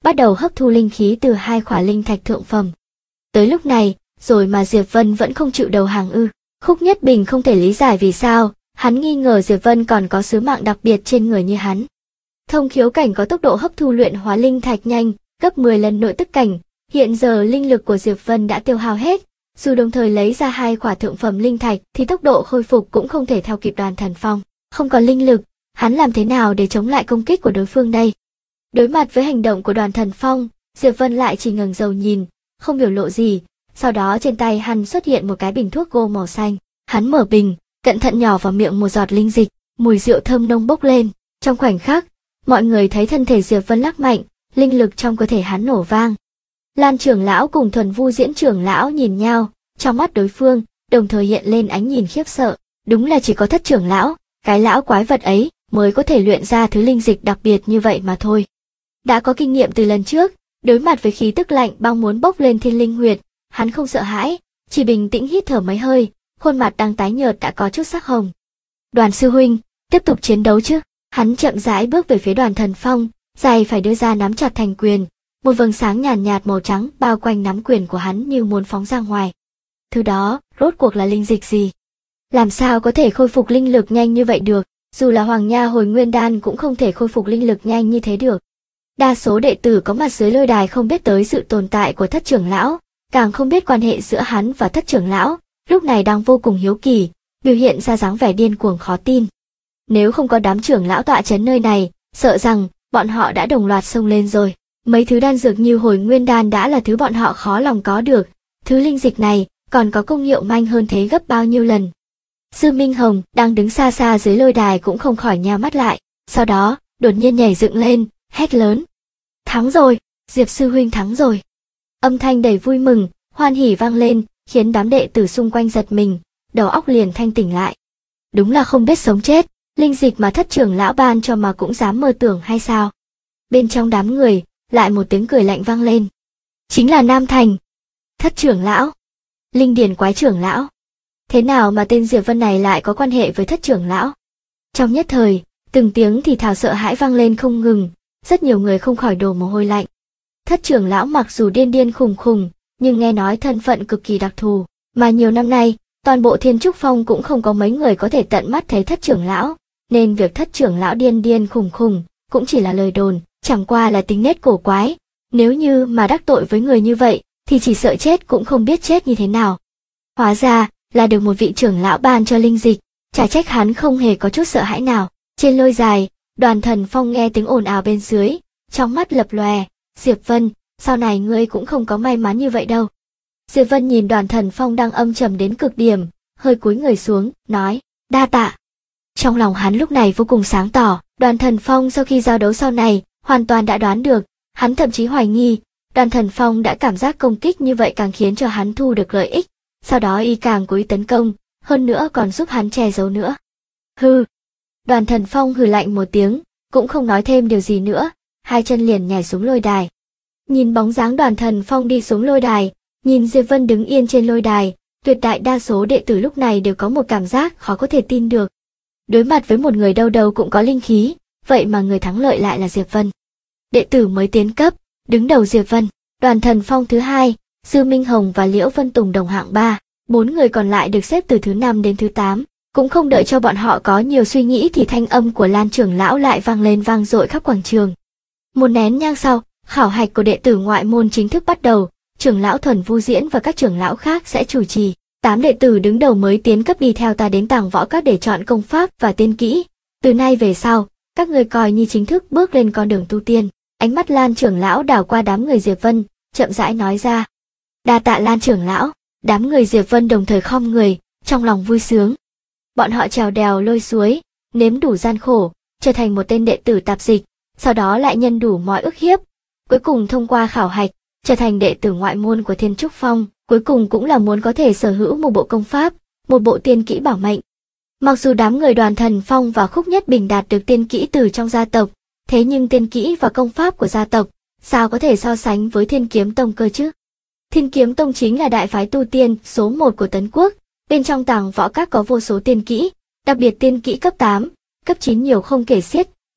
S1: bắt đầu hấp thu linh khí từ hai khỏa linh thạch thượng phẩm. Tới lúc này, rồi mà Diệp Vân vẫn không chịu đầu hàng ư? Khúc Nhất Bình không thể lý giải vì sao, hắn nghi ngờ Diệp Vân còn có sứ mạng đặc biệt trên người như hắn. Thông khiếu cảnh có tốc độ hấp thu luyện hóa linh thạch nhanh, gấp 10 lần nội tức cảnh, hiện giờ linh lực của Diệp Vân đã tiêu hao hết, dù đồng thời lấy ra hai khỏa thượng phẩm linh thạch thì tốc độ khôi phục cũng không thể theo kịp Đoàn Thần Phong, không có linh lực, hắn làm thế nào để chống lại công kích của đối phương đây? Đối mặt với hành động của Đoàn Thần Phong, Diệp Vân lại chỉ ngẩng đầu nhìn, không biểu lộ gì, sau đó trên tay hắn xuất hiện một cái bình thuốc gỗ màu xanh, hắn mở bình, cẩn thận nhỏ vào miệng một giọt linh dịch, mùi rượu thơm nông bốc lên, trong khoảnh khắc, mọi người thấy thân thể Diệp Vân lắc mạnh, linh lực trong cơ thể hắn nổ vang. Lan trưởng lão cùng Thuần Vu Diễn trưởng lão nhìn nhau, trong mắt đối phương, đồng thời hiện lên ánh nhìn khiếp sợ, đúng là chỉ có Thất trưởng lão, cái lão quái vật ấy, mới có thể luyện ra thứ linh dịch đặc biệt như vậy mà thôi. Đã có kinh nghiệm từ lần trước, đối mặt với khí tức lạnh băng muốn bốc lên thiên linh huyệt, hắn không sợ hãi, chỉ bình tĩnh hít thở mấy hơi, khuôn mặt đang tái nhợt đã có chút sắc hồng. Đoàn sư huynh, tiếp tục chiến đấu chứ? Hắn chậm rãi bước về phía Đoàn Thần Phong, giày phải đưa ra nắm chặt thành quyền, một vầng sáng nhàn nhạt màu trắng bao quanh nắm quyền của hắn như muốn phóng ra ngoài. Thứ đó, rốt cuộc là linh dịch gì? Làm sao có thể khôi phục linh lực nhanh như vậy được? Dù là Hoàng Nha Hồi Nguyên Đan cũng không thể khôi phục linh lực nhanh như thế được. Đa số đệ tử có mặt dưới lôi đài không biết tới sự tồn tại của Thất trưởng lão, càng không biết quan hệ giữa hắn và Thất trưởng lão, lúc này đang vô cùng hiếu kỳ, biểu hiện ra dáng vẻ điên cuồng khó tin. Nếu không có đám trưởng lão tọa trấn nơi này, sợ rằng bọn họ đã đồng loạt xông lên rồi. Mấy thứ đan dược như Hồi Nguyên Đan đã là thứ bọn họ khó lòng có được, thứ linh dịch này còn có công hiệu nhanh hơn thế gấp bao nhiêu lần. Sư Minh Hồng đang đứng xa xa dưới lôi đài cũng không khỏi nheo mắt lại, sau đó đột nhiên nhảy dựng lên, hét lớn: "Thắng rồi, Diệp sư huynh thắng rồi!" Âm thanh đầy vui mừng, hoan hỉ vang lên, khiến đám đệ tử xung quanh giật mình, đầu óc liền thanh tỉnh lại. Đúng là không biết sống chết, linh dịch mà Thất trưởng lão ban cho mà cũng dám mơ tưởng hay sao? Bên trong đám người, lại một tiếng cười lạnh vang lên. Chính là Nam Thành. Thất trưởng lão, Linh Điền quái trưởng lão. Thế nào mà tên Diệp Vân này lại có quan hệ với Thất trưởng lão? Trong nhất thời, từng tiếng thì thào sợ hãi vang lên không ngừng, rất nhiều người không khỏi đổ mồ hôi lạnh. Thất trưởng lão mặc dù điên điên khùng khùng, nhưng nghe nói thân phận cực kỳ đặc thù, mà nhiều năm nay, toàn bộ Thiên Trúc Phong cũng không có mấy người có thể tận mắt thấy Thất trưởng lão, nên việc Thất trưởng lão điên điên khùng khùng cũng chỉ là lời đồn, chẳng qua là tính nết cổ quái. Nếu như mà đắc tội với người như vậy, thì chỉ sợ chết cũng không biết chết như thế nào. Hóa ra là được một vị trưởng lão ban cho linh dịch, chả trách hắn không hề có chút sợ hãi nào. Trên lôi dài, Đoàn Thần Phong nghe tiếng ồn ào bên dưới, trong mắt lập lòe, Diệp Vân, sau này ngươi cũng không có may mắn như vậy đâu. Diệp Vân nhìn Đoàn Thần Phong đang âm trầm đến cực điểm, hơi cúi người xuống, nói, đa tạ. Trong lòng hắn lúc này vô cùng sáng tỏ, Đoàn Thần Phong sau khi giao đấu sau này, hoàn toàn đã đoán được, hắn thậm chí hoài nghi, Đoàn Thần Phong đã cảm giác công kích như vậy càng khiến cho hắn thu được lợi ích, sau đó y càng cố ý tấn công, hơn nữa còn giúp hắn che giấu nữa. Hừ. Đoàn Thần Phong hừ lạnh một tiếng, cũng không nói thêm điều gì nữa, hai chân liền nhảy xuống lôi đài. Nhìn bóng dáng Đoàn Thần Phong đi xuống lôi đài, nhìn Diệp Vân đứng yên trên lôi đài, tuyệt đại đa số đệ tử lúc này đều có một cảm giác khó có thể tin được. Đối mặt với một người đâu đâu cũng có linh khí, vậy mà người thắng lợi lại là Diệp Vân. Đệ tử mới tiến cấp, đứng đầu Diệp Vân, Đoàn Thần Phong thứ hai, Sư Minh Hồng và Liễu Vân Tùng đồng hạng 3, 4 người còn lại được xếp từ thứ 5 đến thứ 8. Cũng không đợi cho bọn họ có nhiều suy nghĩ thì thanh âm của Lan trưởng lão lại vang lên vang dội khắp quảng trường. Một nén nhang sau, khảo hạch của đệ tử ngoại môn chính thức bắt đầu, trưởng lão Thuần Vu Diễn và các trưởng lão khác sẽ chủ trì. 8 đệ tử đứng đầu mới tiến cấp đi theo ta đến Tàng Võ Các để chọn công pháp và tiên kỹ. Từ nay về sau, các người coi như chính thức bước lên con đường tu tiên. Ánh mắt Lan trưởng lão đảo qua đám người Diệp Vân, chậm rãi nói ra. Đa tạ Lan trưởng lão. Đám người Diệp Vân đồng thời khom người, trong lòng vui sướng. Bọn họ trèo đèo lôi suối, nếm đủ gian khổ, trở thành một tên đệ tử tạp dịch, sau đó lại nhân đủ mọi ức hiếp, cuối cùng thông qua khảo hạch, trở thành đệ tử ngoại môn của Thiên Trúc Phong, cuối cùng cũng là muốn có thể sở hữu một bộ công pháp, một bộ tiên kỹ bảo mệnh. Mặc dù đám người Đoàn Thần Phong và Khúc Nhất Bình đạt được tiên kỹ từ trong gia tộc, thế nhưng tiên kỹ và công pháp của gia tộc, sao có thể so sánh với Thiên Kiếm Tông cơ chứ? Thiên Kiếm Tông chính là đại phái tu tiên số 1 của Tấn Quốc, bên trong Tàng Võ Các có vô số tiên kỹ, đặc biệt tiên kỹ cấp 8, cấp 9 nhiều không kể xiết,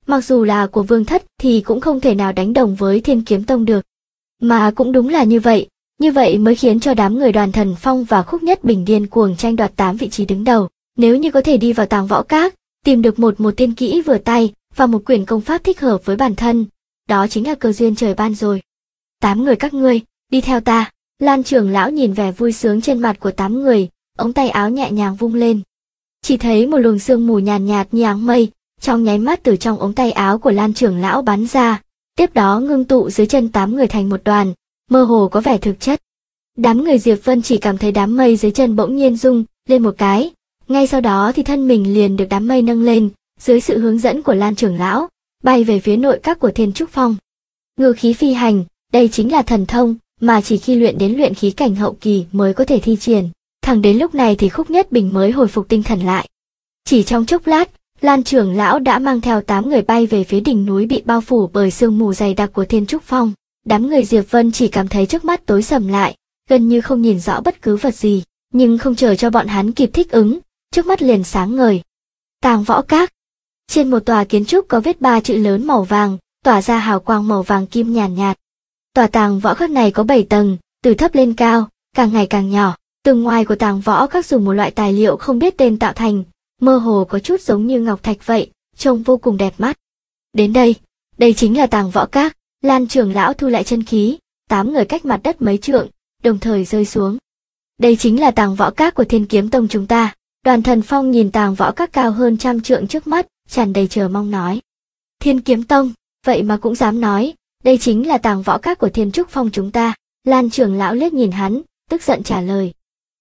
S1: mặc dù là của Vương Thất thì cũng không thể nào đánh đồng với Thiên Kiếm Tông được. Mà cũng đúng là như vậy mới khiến cho đám người Đoàn Thần Phong và Khúc Nhất Bình điên cuồng tranh đoạt 8 vị trí đứng đầu. Nếu như có thể đi vào Tàng Võ Các, tìm được một tiên kỹ vừa tay và một quyển công pháp thích hợp với bản thân, đó chính là cơ duyên trời ban rồi. 8 người các ngươi, đi theo ta. Lan trưởng lão nhìn vẻ vui sướng trên mặt của 8 người, ống tay áo nhẹ nhàng vung lên. Chỉ thấy một luồng sương mù nhàn nhạt như áng mây, trong nháy mắt từ trong ống tay áo của Lan trưởng lão bắn ra, tiếp đó ngưng tụ dưới chân 8 người thành một đoàn, mơ hồ có vẻ thực chất. Đám người Diệp Vân chỉ cảm thấy đám mây dưới chân bỗng nhiên rung lên một cái, ngay sau đó thì thân mình liền được đám mây nâng lên, dưới sự hướng dẫn của Lan trưởng lão, bay về phía nội các của Thiên Trúc Phong. Ngự khí phi hành, đây chính là thần thông mà chỉ khi luyện đến luyện khí cảnh hậu kỳ mới có thể thi triển. Thẳng đến lúc này thì Khúc Nhất Bình mới hồi phục tinh thần lại. Chỉ trong chốc lát, Lan trưởng lão đã mang theo 8 người bay về phía đỉnh núi bị bao phủ bởi sương mù dày đặc của Thiên Trúc Phong. Đám người Diệp Vân chỉ cảm thấy trước mắt tối sầm lại, gần như không nhìn rõ bất cứ vật gì, nhưng không chờ cho bọn hắn kịp thích ứng, trước mắt liền sáng ngời. Tàng Võ Các. Trên một tòa kiến trúc có viết 3 chữ lớn màu vàng, tỏa ra hào quang màu vàng kim nhàn nhạt. Tòa Tàng Võ Các này có 7 tầng, từ thấp lên cao, càng ngày càng nhỏ. Tường ngoài của Tàng Võ Các dùng một loại tài liệu không biết tên tạo thành, mơ hồ có chút giống như ngọc thạch vậy, trông vô cùng đẹp mắt. Đến đây chính là Tàng Võ Các. Lan trưởng lão thu lại chân khí, 8 người cách mặt đất mấy trượng, đồng thời rơi xuống. Đây chính là Tàng Võ Các của Thiên Kiếm Tông chúng ta. Đoàn Thần Phong nhìn Tàng Võ Các cao hơn 100 trượng trước mắt, tràn đầy chờ mong nói. Thiên Kiếm Tông, vậy mà cũng dám nói, đây chính là Tàng Võ Các của Thiên Trúc Phong chúng ta. Lan trưởng lão liếc nhìn hắn, tức giận trả lời.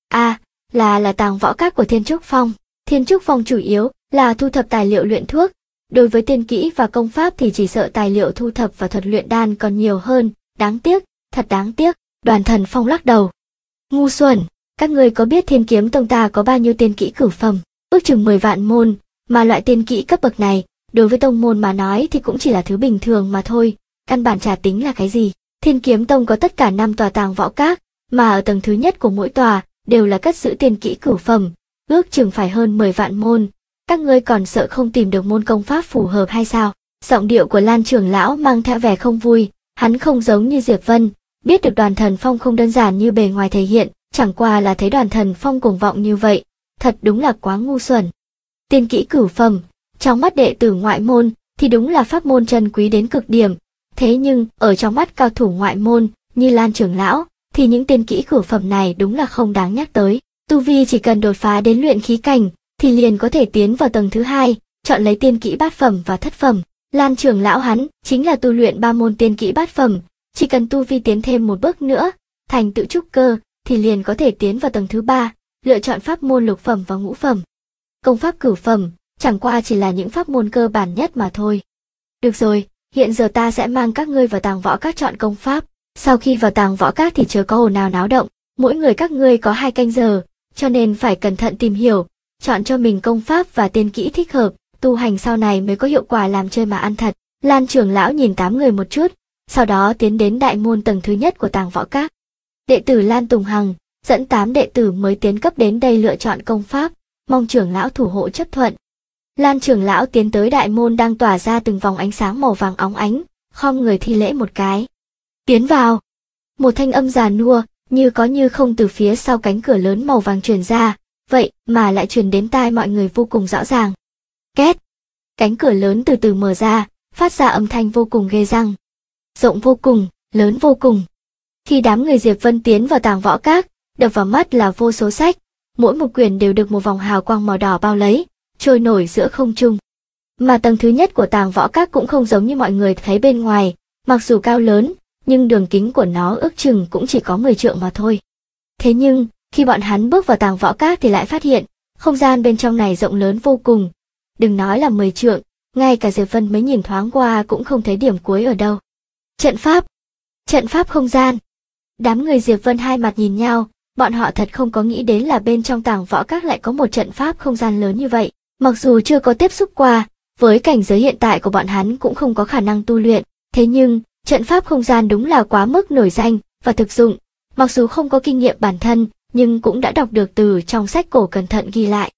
S1: Là Tàng Võ Các của Thiên Trúc Phong. Thiên Trúc Phong chủ yếu là thu thập tài liệu luyện thuốc, đối với tiên kỹ và công pháp thì chỉ sợ tài liệu thu thập và thuật luyện đan còn nhiều hơn, đáng tiếc, thật đáng tiếc. Đoàn Thần Phong lắc đầu. Ngu xuẩn, các ngươi có biết Thiên Kiếm Tông ta có bao nhiêu tiên kỹ cửu phẩm, ước chừng 10 vạn môn, mà loại tiên kỹ cấp bậc này, đối với tông môn mà nói thì cũng chỉ là thứ bình thường mà thôi, căn bản chả tính là cái gì. Thiên Kiếm Tông có tất cả 5 tòa Tàng Võ Các, mà ở tầng thứ nhất của mỗi tòa đều là cất giữ tiên kỹ cửu phẩm, ước chừng phải hơn 10 vạn môn. Các ngươi còn sợ không tìm được môn công pháp phù hợp hay sao? Giọng điệu của Lan trưởng lão mang theo vẻ không vui, hắn không giống như Diệp Vân, biết được Đoàn Thần Phong không đơn giản như bề ngoài thể hiện, chẳng qua là thấy Đoàn Thần Phong cuồng vọng như vậy, thật đúng là quá ngu xuẩn. Tiên kỹ cửu phẩm, trong mắt đệ tử ngoại môn thì đúng là pháp môn trân quý đến cực điểm, thế nhưng ở trong mắt cao thủ ngoại môn như Lan trưởng lão thì những tiên kỹ cửu phẩm này đúng là không đáng nhắc tới. Tu vi chỉ cần đột phá đến luyện khí cảnh thì liền có thể tiến vào tầng thứ 2, chọn lấy tiên kỹ bát phẩm và thất phẩm. Lan trưởng lão hắn chính là tu luyện 3 môn tiên kỹ bát phẩm, chỉ cần tu vi tiến thêm một bước nữa, thành tựu trúc cơ thì liền có thể tiến vào tầng thứ 3, lựa chọn pháp môn lục phẩm và ngũ phẩm. Công pháp cửu phẩm chẳng qua chỉ là những pháp môn cơ bản nhất mà thôi. Được rồi, hiện giờ ta sẽ mang các ngươi vào Tàng Võ Các chọn công pháp. Sau khi vào Tàng Võ Các thì chớ có ồn ào náo động, mỗi người các ngươi có 2 canh giờ, cho nên phải cẩn thận tìm hiểu, chọn cho mình công pháp và tiên kỹ thích hợp, tu hành sau này mới có hiệu quả làm chơi mà ăn thật. Lan trưởng lão nhìn 8 người một chút, sau đó tiến đến đại môn tầng thứ nhất của Tàng Võ Các. Đệ tử Lan Tùng Hằng dẫn 8 đệ tử mới tiến cấp đến đây lựa chọn công pháp, mong trưởng lão thủ hộ chấp thuận. Lan trưởng lão tiến tới đại môn đang tỏa ra từng vòng ánh sáng màu vàng óng ánh, khom người thi lễ một cái. Tiến vào. Một thanh âm già nua, như có như không từ phía sau cánh cửa lớn màu vàng truyền ra, vậy mà lại truyền đến tai mọi người vô cùng rõ ràng. Két. Cánh cửa lớn từ từ mở ra, phát ra âm thanh vô cùng ghê răng. Rộng vô cùng, lớn vô cùng. Khi đám người Diệp Vân tiến vào Tàng Võ Các, đập vào mắt là vô số sách, mỗi một quyển đều được một vòng hào quang màu đỏ bao lấy, trôi nổi giữa không trung. Mà tầng thứ nhất của Tàng Võ Các cũng không giống như mọi người thấy bên ngoài, mặc dù cao lớn, nhưng đường kính của nó ước chừng cũng chỉ có 10 trượng mà thôi. Thế nhưng, khi bọn hắn bước vào Tàng Võ Các thì lại phát hiện, không gian bên trong này rộng lớn vô cùng. Đừng nói là 10 trượng, ngay cả Diệp Vân mới nhìn thoáng qua cũng không thấy điểm cuối ở đâu. Trận pháp không gian. Đám người Diệp Vân hai mặt nhìn nhau, bọn họ thật không có nghĩ đến là bên trong Tàng Võ Các lại có một trận pháp không gian lớn như vậy. Mặc dù chưa có tiếp xúc qua, với cảnh giới hiện tại của bọn hắn cũng không có khả năng tu luyện, thế nhưng, trận pháp không gian đúng là quá mức nổi danh và thực dụng, mặc dù không có kinh nghiệm bản thân, nhưng cũng đã đọc được từ trong sách cổ cẩn thận ghi lại.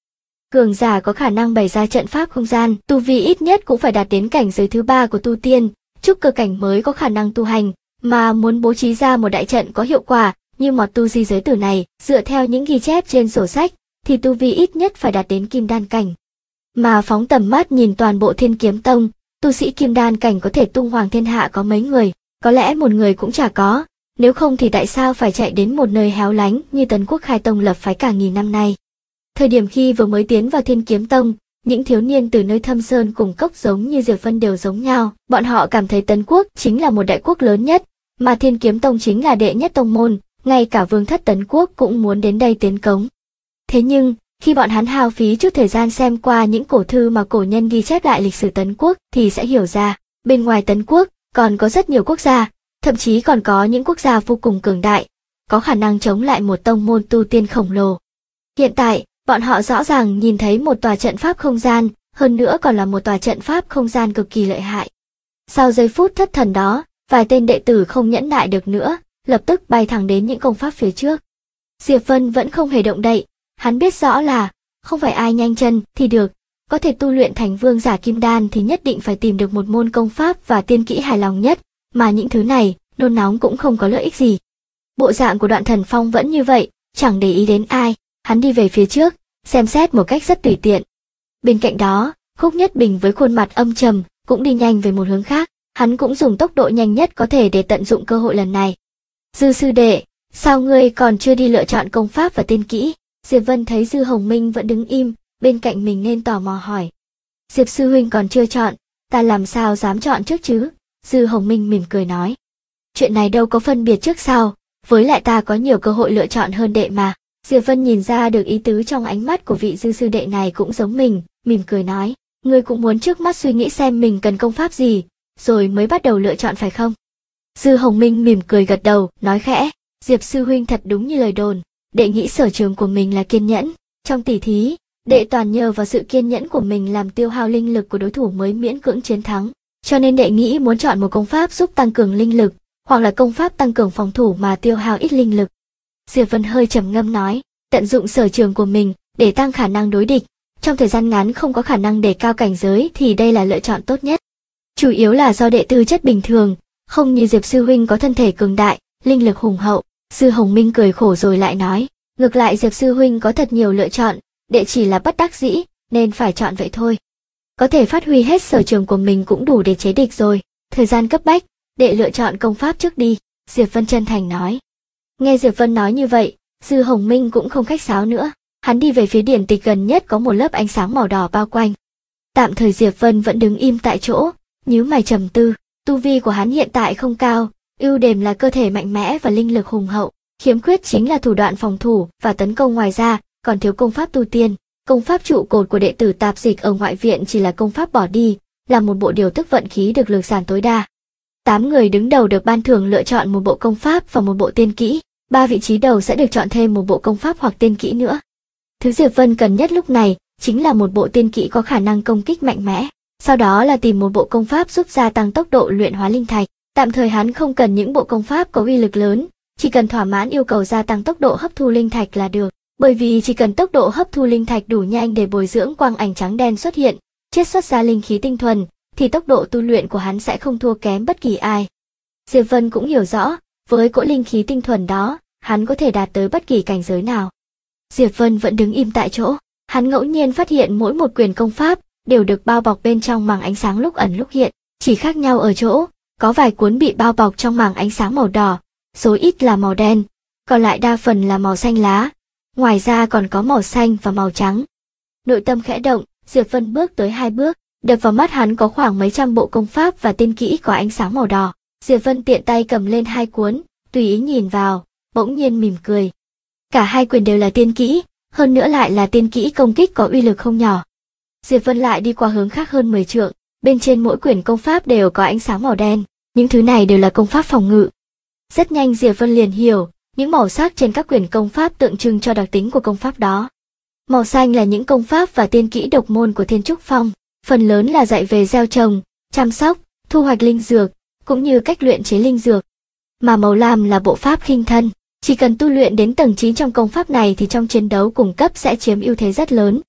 S1: Cường giả có khả năng bày ra trận pháp không gian, tu vi ít nhất cũng phải đạt đến cảnh giới thứ 3 của tu tiên, trúc cơ cảnh mới có khả năng tu hành, mà muốn bố trí ra một đại trận có hiệu quả như mọt tu di giới tử này, dựa theo những ghi chép trên sổ sách, thì tu vi ít nhất phải đạt đến kim đan cảnh. Mà phóng tầm mắt nhìn toàn bộ Thiên Kiếm Tông, tu sĩ kim đan cảnh có thể tung hoàng thiên hạ có mấy người, có lẽ một người cũng chả có, nếu không thì tại sao phải chạy đến một nơi héo lánh như Tấn Quốc khai tông lập phái cả nghìn năm nay. Thời điểm khi vừa mới tiến vào Thiên Kiếm Tông, những thiếu niên từ nơi thâm sơn cùng cốc giống như Diệp Vân đều giống nhau, bọn họ cảm thấy Tấn Quốc chính là một đại quốc lớn nhất, mà Thiên Kiếm Tông chính là đệ nhất tông môn, ngay cả vương thất Tấn Quốc cũng muốn đến đây tiến cống. Thế nhưng, khi bọn hắn hao phí chút thời gian xem qua những cổ thư mà cổ nhân ghi chép lại lịch sử Tấn Quốc thì sẽ hiểu ra, bên ngoài Tấn Quốc còn có rất nhiều quốc gia, thậm chí còn có những quốc gia vô cùng cường đại, có khả năng chống lại một tông môn tu tiên khổng lồ. Hiện tại, bọn họ rõ ràng nhìn thấy một tòa trận pháp không gian, hơn nữa còn là một tòa trận pháp không gian cực kỳ lợi hại. Sau giây phút thất thần đó, vài tên đệ tử không nhẫn nại được nữa, lập tức bay thẳng đến những công pháp phía trước. Diệp Vân vẫn không hề động đậy, hắn biết rõ là, không phải ai nhanh chân thì được, có thể tu luyện thành vương giả kim đan thì nhất định phải tìm được một môn công pháp và tiên kỹ hài lòng nhất, mà những thứ này, nôn nóng cũng không có lợi ích gì. Bộ dạng của Đoạn Thần Phong vẫn như vậy, chẳng để ý đến ai, hắn đi về phía trước, xem xét một cách rất tùy tiện. Bên cạnh đó, Khúc Nhất Bình với khuôn mặt âm trầm, cũng đi nhanh về một hướng khác, hắn cũng dùng tốc độ nhanh nhất có thể để tận dụng cơ hội lần này. Dư sư đệ, sao ngươi còn chưa đi lựa chọn công pháp và tiên kỹ? Diệp Vân thấy Dư Hồng Minh vẫn đứng im, bên cạnh mình nên tò mò hỏi. Diệp sư huynh còn chưa chọn, ta làm sao dám chọn trước chứ? Dư Hồng Minh mỉm cười nói. Chuyện này đâu có phân biệt trước sau, với lại ta có nhiều cơ hội lựa chọn hơn đệ mà. Diệp Vân nhìn ra được ý tứ trong ánh mắt của vị Dư sư đệ này cũng giống mình, mỉm cười nói. Ngươi cũng muốn trước mắt suy nghĩ xem mình cần công pháp gì, rồi mới bắt đầu lựa chọn phải không? Dư Hồng Minh mỉm cười gật đầu, nói khẽ. Diệp sư huynh thật đúng như lời đồn, đệ nghĩ sở trường của mình là kiên nhẫn. Trong tỷ thí, đệ toàn nhờ vào sự kiên nhẫn của mình làm tiêu hao linh lực của đối thủ mới miễn cưỡng chiến thắng. Cho nên đệ nghĩ muốn chọn một công pháp giúp tăng cường linh lực, hoặc là công pháp tăng cường phòng thủ mà tiêu hao ít linh lực. Diệp Vân hơi trầm ngâm nói, tận dụng sở trường của mình để tăng khả năng đối địch, trong thời gian ngắn không có khả năng đề cao cảnh giới thì đây là lựa chọn tốt nhất. Chủ yếu là do đệ tư chất bình thường, không như Diệp sư huynh có thân thể cường đại, linh lực hùng hậu. Dư Hồng Minh cười khổ rồi lại nói, ngược lại Diệp sư huynh có thật nhiều lựa chọn, đệ chỉ là bất đắc dĩ, nên phải chọn vậy thôi. Có thể phát huy hết sở trường của mình cũng đủ để chế địch rồi, thời gian cấp bách, đệ lựa chọn công pháp trước đi, Diệp Vân chân thành nói. Nghe Diệp Vân nói như vậy, Dư Hồng Minh cũng không khách sáo nữa, hắn đi về phía điển tịch gần nhất có một lớp ánh sáng màu đỏ bao quanh. Tạm thời Diệp Vân vẫn đứng im tại chỗ, nhíu mày trầm tư, tu vi của hắn hiện tại không cao, ưu điểm là cơ thể mạnh mẽ và linh lực hùng hậu, khiếm khuyết chính là thủ đoạn phòng thủ và tấn công, ngoài ra còn thiếu công pháp tu tiên. Công pháp trụ cột của đệ tử tạp dịch ở ngoại viện chỉ là công pháp bỏ đi, là một bộ điều tức vận khí được lược giản tối đa. 8 người đứng đầu được ban thưởng lựa chọn một bộ công pháp và một bộ tiên kỹ, 3 vị trí đầu sẽ được chọn thêm một bộ công pháp hoặc tiên kỹ nữa. Thứ Diệp Vân cần nhất lúc này chính là một bộ tiên kỹ có khả năng công kích mạnh mẽ, sau đó là tìm một bộ công pháp giúp gia tăng tốc độ luyện hóa linh thạch. Tạm thời hắn không cần những bộ công pháp có uy lực lớn, chỉ cần thỏa mãn yêu cầu gia tăng tốc độ hấp thu linh thạch là được, bởi vì chỉ cần tốc độ hấp thu linh thạch đủ nhanh để bồi dưỡng quang ảnh trắng đen xuất hiện, chiết xuất ra linh khí tinh thuần, thì tốc độ tu luyện của hắn sẽ không thua kém bất kỳ ai. Diệp Vân cũng hiểu rõ, với cỗ linh khí tinh thuần đó, hắn có thể đạt tới bất kỳ cảnh giới nào. Diệp Vân vẫn đứng im tại chỗ, hắn ngẫu nhiên phát hiện mỗi một quyền công pháp đều được bao bọc bên trong màng ánh sáng lúc ẩn lúc hiện, chỉ khác nhau ở chỗ, có vài cuốn bị bao bọc trong màng ánh sáng màu đỏ, số ít là màu đen, còn lại đa phần là màu xanh lá, ngoài ra còn có màu xanh và màu trắng. Nội tâm khẽ động, Diệp Vân bước tới 2 bước, đập vào mắt hắn có khoảng mấy trăm bộ công pháp và tiên kỹ có ánh sáng màu đỏ. Diệp Vân tiện tay cầm lên 2 cuốn, tùy ý nhìn vào, bỗng nhiên mỉm cười. Cả 2 quyển đều là tiên kỹ, hơn nữa lại là tiên kỹ công kích có uy lực không nhỏ. Diệp Vân lại đi qua hướng khác hơn 10 trượng, bên trên mỗi quyển công pháp đều có ánh sáng màu đen, những thứ này đều là công pháp phòng ngự. Rất nhanh Diệp Vân liền hiểu, những màu sắc trên các quyển công pháp tượng trưng cho đặc tính của công pháp đó. Màu xanh là những công pháp và tiên kỹ độc môn của Thiên Trúc Phong, phần lớn là dạy về gieo trồng, chăm sóc, thu hoạch linh dược, cũng như cách luyện chế linh dược. Mà màu lam là bộ pháp khinh thân, chỉ cần tu luyện đến tầng 9 trong công pháp này thì trong chiến đấu cùng cấp sẽ chiếm ưu thế rất lớn.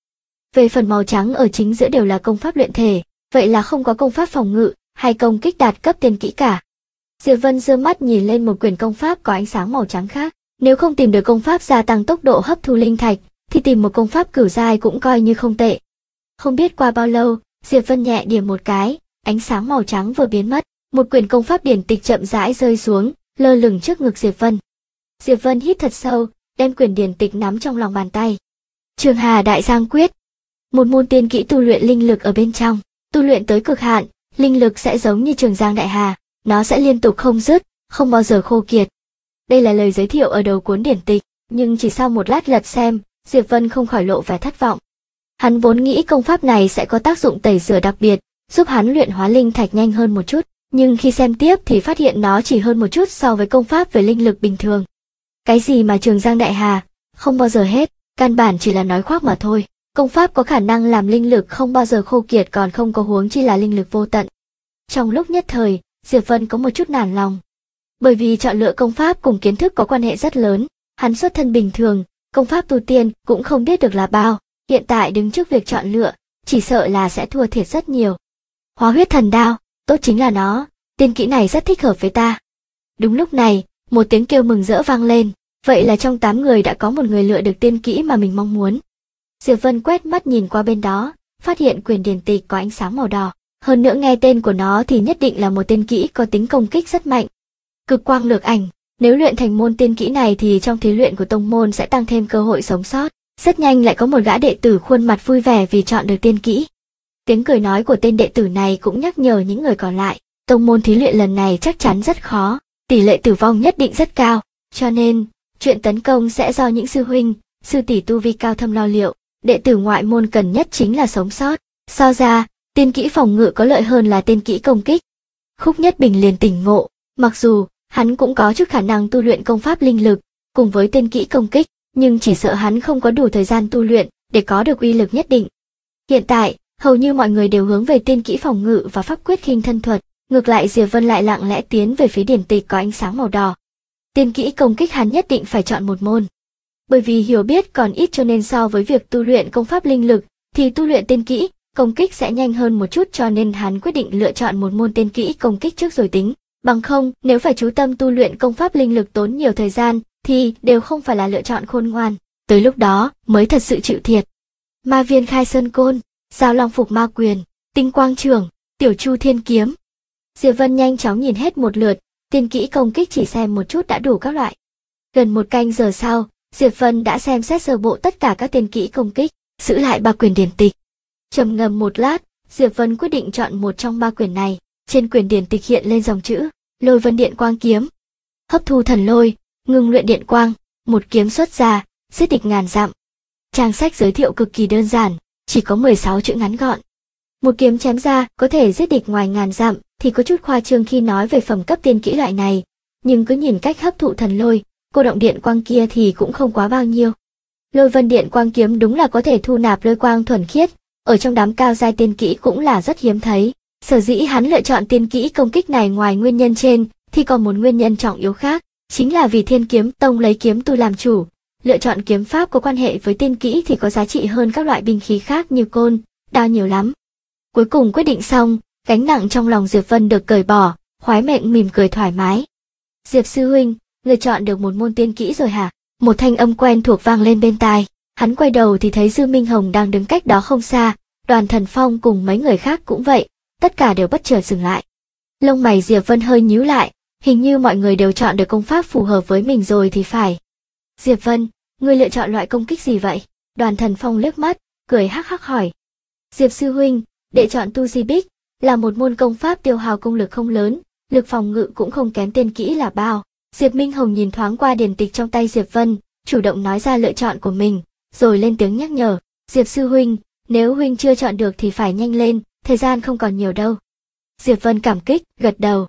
S1: Về phần màu trắng ở chính giữa đều là công pháp luyện thể, vậy là không có công pháp phòng ngự hay công kích đạt cấp tiên kỹ cả. Diệp Vân giơ mắt nhìn lên một quyển công pháp có ánh sáng màu trắng khác. Nếu không tìm được công pháp gia tăng tốc độ hấp thu linh thạch, thì tìm một công pháp cửu giai cũng coi như không tệ. Không biết qua bao lâu, Diệp Vân nhẹ điểm một cái, ánh sáng màu trắng vừa biến mất, một quyển công pháp điển tịch chậm rãi rơi xuống, lơ lửng trước ngực Diệp Vân. Diệp Vân hít thật sâu, đem quyển điển tịch nắm trong lòng bàn tay. Trường Hà Đại Giang Quyết, một môn tiên kỹ tu luyện linh lực ở bên trong, tu luyện tới cực hạn, linh lực sẽ giống như Trường Giang Đại Hà, nó sẽ liên tục không dứt, không bao giờ khô kiệt. Đây là lời giới thiệu ở đầu cuốn điển tịch, nhưng chỉ sau một lát lật xem, Diệp Vân không khỏi lộ vẻ thất vọng. Hắn vốn nghĩ công pháp này sẽ có tác dụng tẩy rửa đặc biệt, giúp hắn luyện hóa linh thạch nhanh hơn một chút, nhưng khi xem tiếp thì phát hiện nó chỉ hơn một chút so với công pháp về linh lực bình thường. Cái gì mà Trường Giang Đại Hà, không bao giờ hết, căn bản chỉ là nói khoác mà thôi. Công pháp có khả năng làm linh lực không bao giờ khô kiệt còn không có huống chi là linh lực vô tận. Trong lúc nhất thời, Diệp Vân có một chút nản lòng. Bởi vì chọn lựa công pháp cùng kiến thức có quan hệ rất lớn, hắn xuất thân bình thường, công pháp tu tiên cũng không biết được là bao, hiện tại đứng trước việc chọn lựa, chỉ sợ là sẽ thua thiệt rất nhiều. Hóa huyết thần đao, tốt chính là nó, tiên kỹ này rất thích hợp với ta. Đúng lúc này, một tiếng kêu mừng rỡ vang lên, vậy là trong 8 người đã có một người lựa được tiên kỹ mà mình mong muốn. Diệp Vân quét mắt nhìn qua bên đó, phát hiện quyển điển tịch có ánh sáng màu đỏ, hơn nữa nghe tên của nó thì nhất định là một tiên kỹ có tính công kích rất mạnh. Cực quang lược ảnh, nếu luyện thành môn tiên kỹ này thì trong thí luyện của tông môn sẽ tăng thêm cơ hội sống sót. Rất nhanh lại có một gã đệ tử khuôn mặt vui vẻ vì chọn được tiên kỹ. Tiếng cười nói của tên đệ tử này cũng nhắc nhở những người còn lại, tông môn thí luyện lần này chắc chắn rất khó, tỷ lệ tử vong nhất định rất cao, cho nên chuyện tấn công sẽ do những sư huynh, sư tỷ tu vi cao thâm lo liệu, đệ tử ngoại môn cần nhất chính là sống sót. So ra, tiên kỹ phòng ngự có lợi hơn là tiên kỹ công kích. Khúc Nhất Bình liền tỉnh ngộ, mặc dù hắn cũng có chút khả năng tu luyện công pháp linh lực, cùng với tiên kỹ công kích, nhưng chỉ sợ hắn không có đủ thời gian tu luyện để có được uy lực nhất định. Hiện tại, hầu như mọi người đều hướng về tiên kỹ phòng ngự và pháp quyết khinh thân thuật, ngược lại Diệp Vân lại lặng lẽ tiến về phía điển tịch có ánh sáng màu đỏ. Tiên kỹ công kích hắn nhất định phải chọn một môn. Bởi vì hiểu biết còn ít cho nên so với việc tu luyện công pháp linh lực, thì tu luyện tiên kỹ, công kích sẽ nhanh hơn một chút cho nên hắn quyết định lựa chọn một môn tiên kỹ công kích trước rồi tính. Bằng không, nếu phải chú tâm tu luyện công pháp linh lực tốn nhiều thời gian, thì đều không phải là lựa chọn khôn ngoan, tới lúc đó mới thật sự chịu thiệt. Ma viên khai sơn côn, giao long phục ma quyền, tinh quang trường, tiểu chu thiên kiếm. Diệp Vân nhanh chóng nhìn hết một lượt, tiên kỹ công kích chỉ xem một chút đã đủ các loại. Gần một canh giờ sau, Diệp Vân đã xem xét sơ bộ tất cả các tiên kỹ công kích, giữ lại 3 quyển điển tịch. Trầm ngâm một lát, Diệp Vân quyết định chọn một trong 3 quyển này. Trên quyển điển tịch hiện lên dòng chữ Lôi Vân Điện Quang Kiếm. Hấp thu thần lôi, ngưng luyện điện quang, một kiếm xuất ra, giết địch ngàn dặm. Trang sách giới thiệu cực kỳ đơn giản, chỉ có 16 chữ ngắn gọn. Một kiếm chém ra có thể giết địch ngoài ngàn dặm thì có chút khoa trương khi nói về phẩm cấp tiên kỹ loại này, nhưng cứ nhìn cách hấp thụ thần lôi, cô động điện quang kia thì cũng không quá bao nhiêu. Lôi Vân Điện Quang Kiếm đúng là có thể thu nạp lôi quang thuần khiết, ở trong đám cao giai tiên kỹ cũng là rất hiếm thấy. Sở dĩ hắn lựa chọn tiên kỹ công kích này ngoài nguyên nhân trên, thì còn một nguyên nhân trọng yếu khác, chính là vì Thiên Kiếm Tông lấy kiếm tu làm chủ, lựa chọn kiếm pháp có quan hệ với tiên kỹ thì có giá trị hơn các loại binh khí khác như côn, đao nhiều lắm. Cuối cùng quyết định xong, gánh nặng trong lòng Diệp Vân được cởi bỏ, khoái mệnh mỉm cười thoải mái. Diệp sư huynh, lựa chọn được một môn tiên kỹ rồi hả? Một thanh âm quen thuộc vang lên bên tai, hắn quay đầu thì thấy Dư Minh Hồng đang đứng cách đó không xa, Đoàn Thần Phong cùng mấy người khác cũng vậy. Tất cả đều bất chợt dừng lại. Lông mày Diệp Vân hơi nhíu lại, hình như mọi người đều chọn được công pháp phù hợp với mình rồi thì phải. Diệp Vân, ngươi lựa chọn loại công kích gì vậy? Đoàn Thần Phong liếc mắt, cười hắc hắc hỏi. Diệp sư huynh, đệ chọn Tu Di Bích, là một môn công pháp tiêu hao công lực không lớn, lực phòng ngự cũng không kém tiên kỹ là bao. Diệp Minh Hồng nhìn thoáng qua điển tịch trong tay Diệp Vân, chủ động nói ra lựa chọn của mình, rồi lên tiếng nhắc nhở. Diệp sư huynh, nếu huynh chưa chọn được thì phải nhanh lên. Thời gian không còn nhiều đâu. Diệp Vân cảm kích, gật đầu.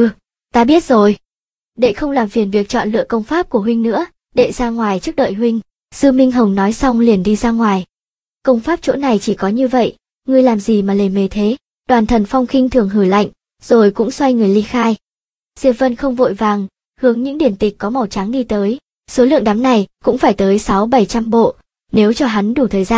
S1: Ta biết rồi. Đệ không làm phiền việc chọn lựa công pháp của huynh nữa, đệ ra ngoài trước đợi huynh. Dư Minh Hồng nói xong liền đi ra ngoài. Công pháp chỗ này chỉ có như vậy, ngươi làm gì mà lề mề thế? Đoàn Thần Phong khinh thường hừ lạnh, rồi cũng xoay người ly khai. Diệp Vân không vội vàng, hướng những điển tịch có màu trắng đi tới. Số lượng đám này cũng phải tới 600-700 bộ, nếu cho hắn đủ thời gian,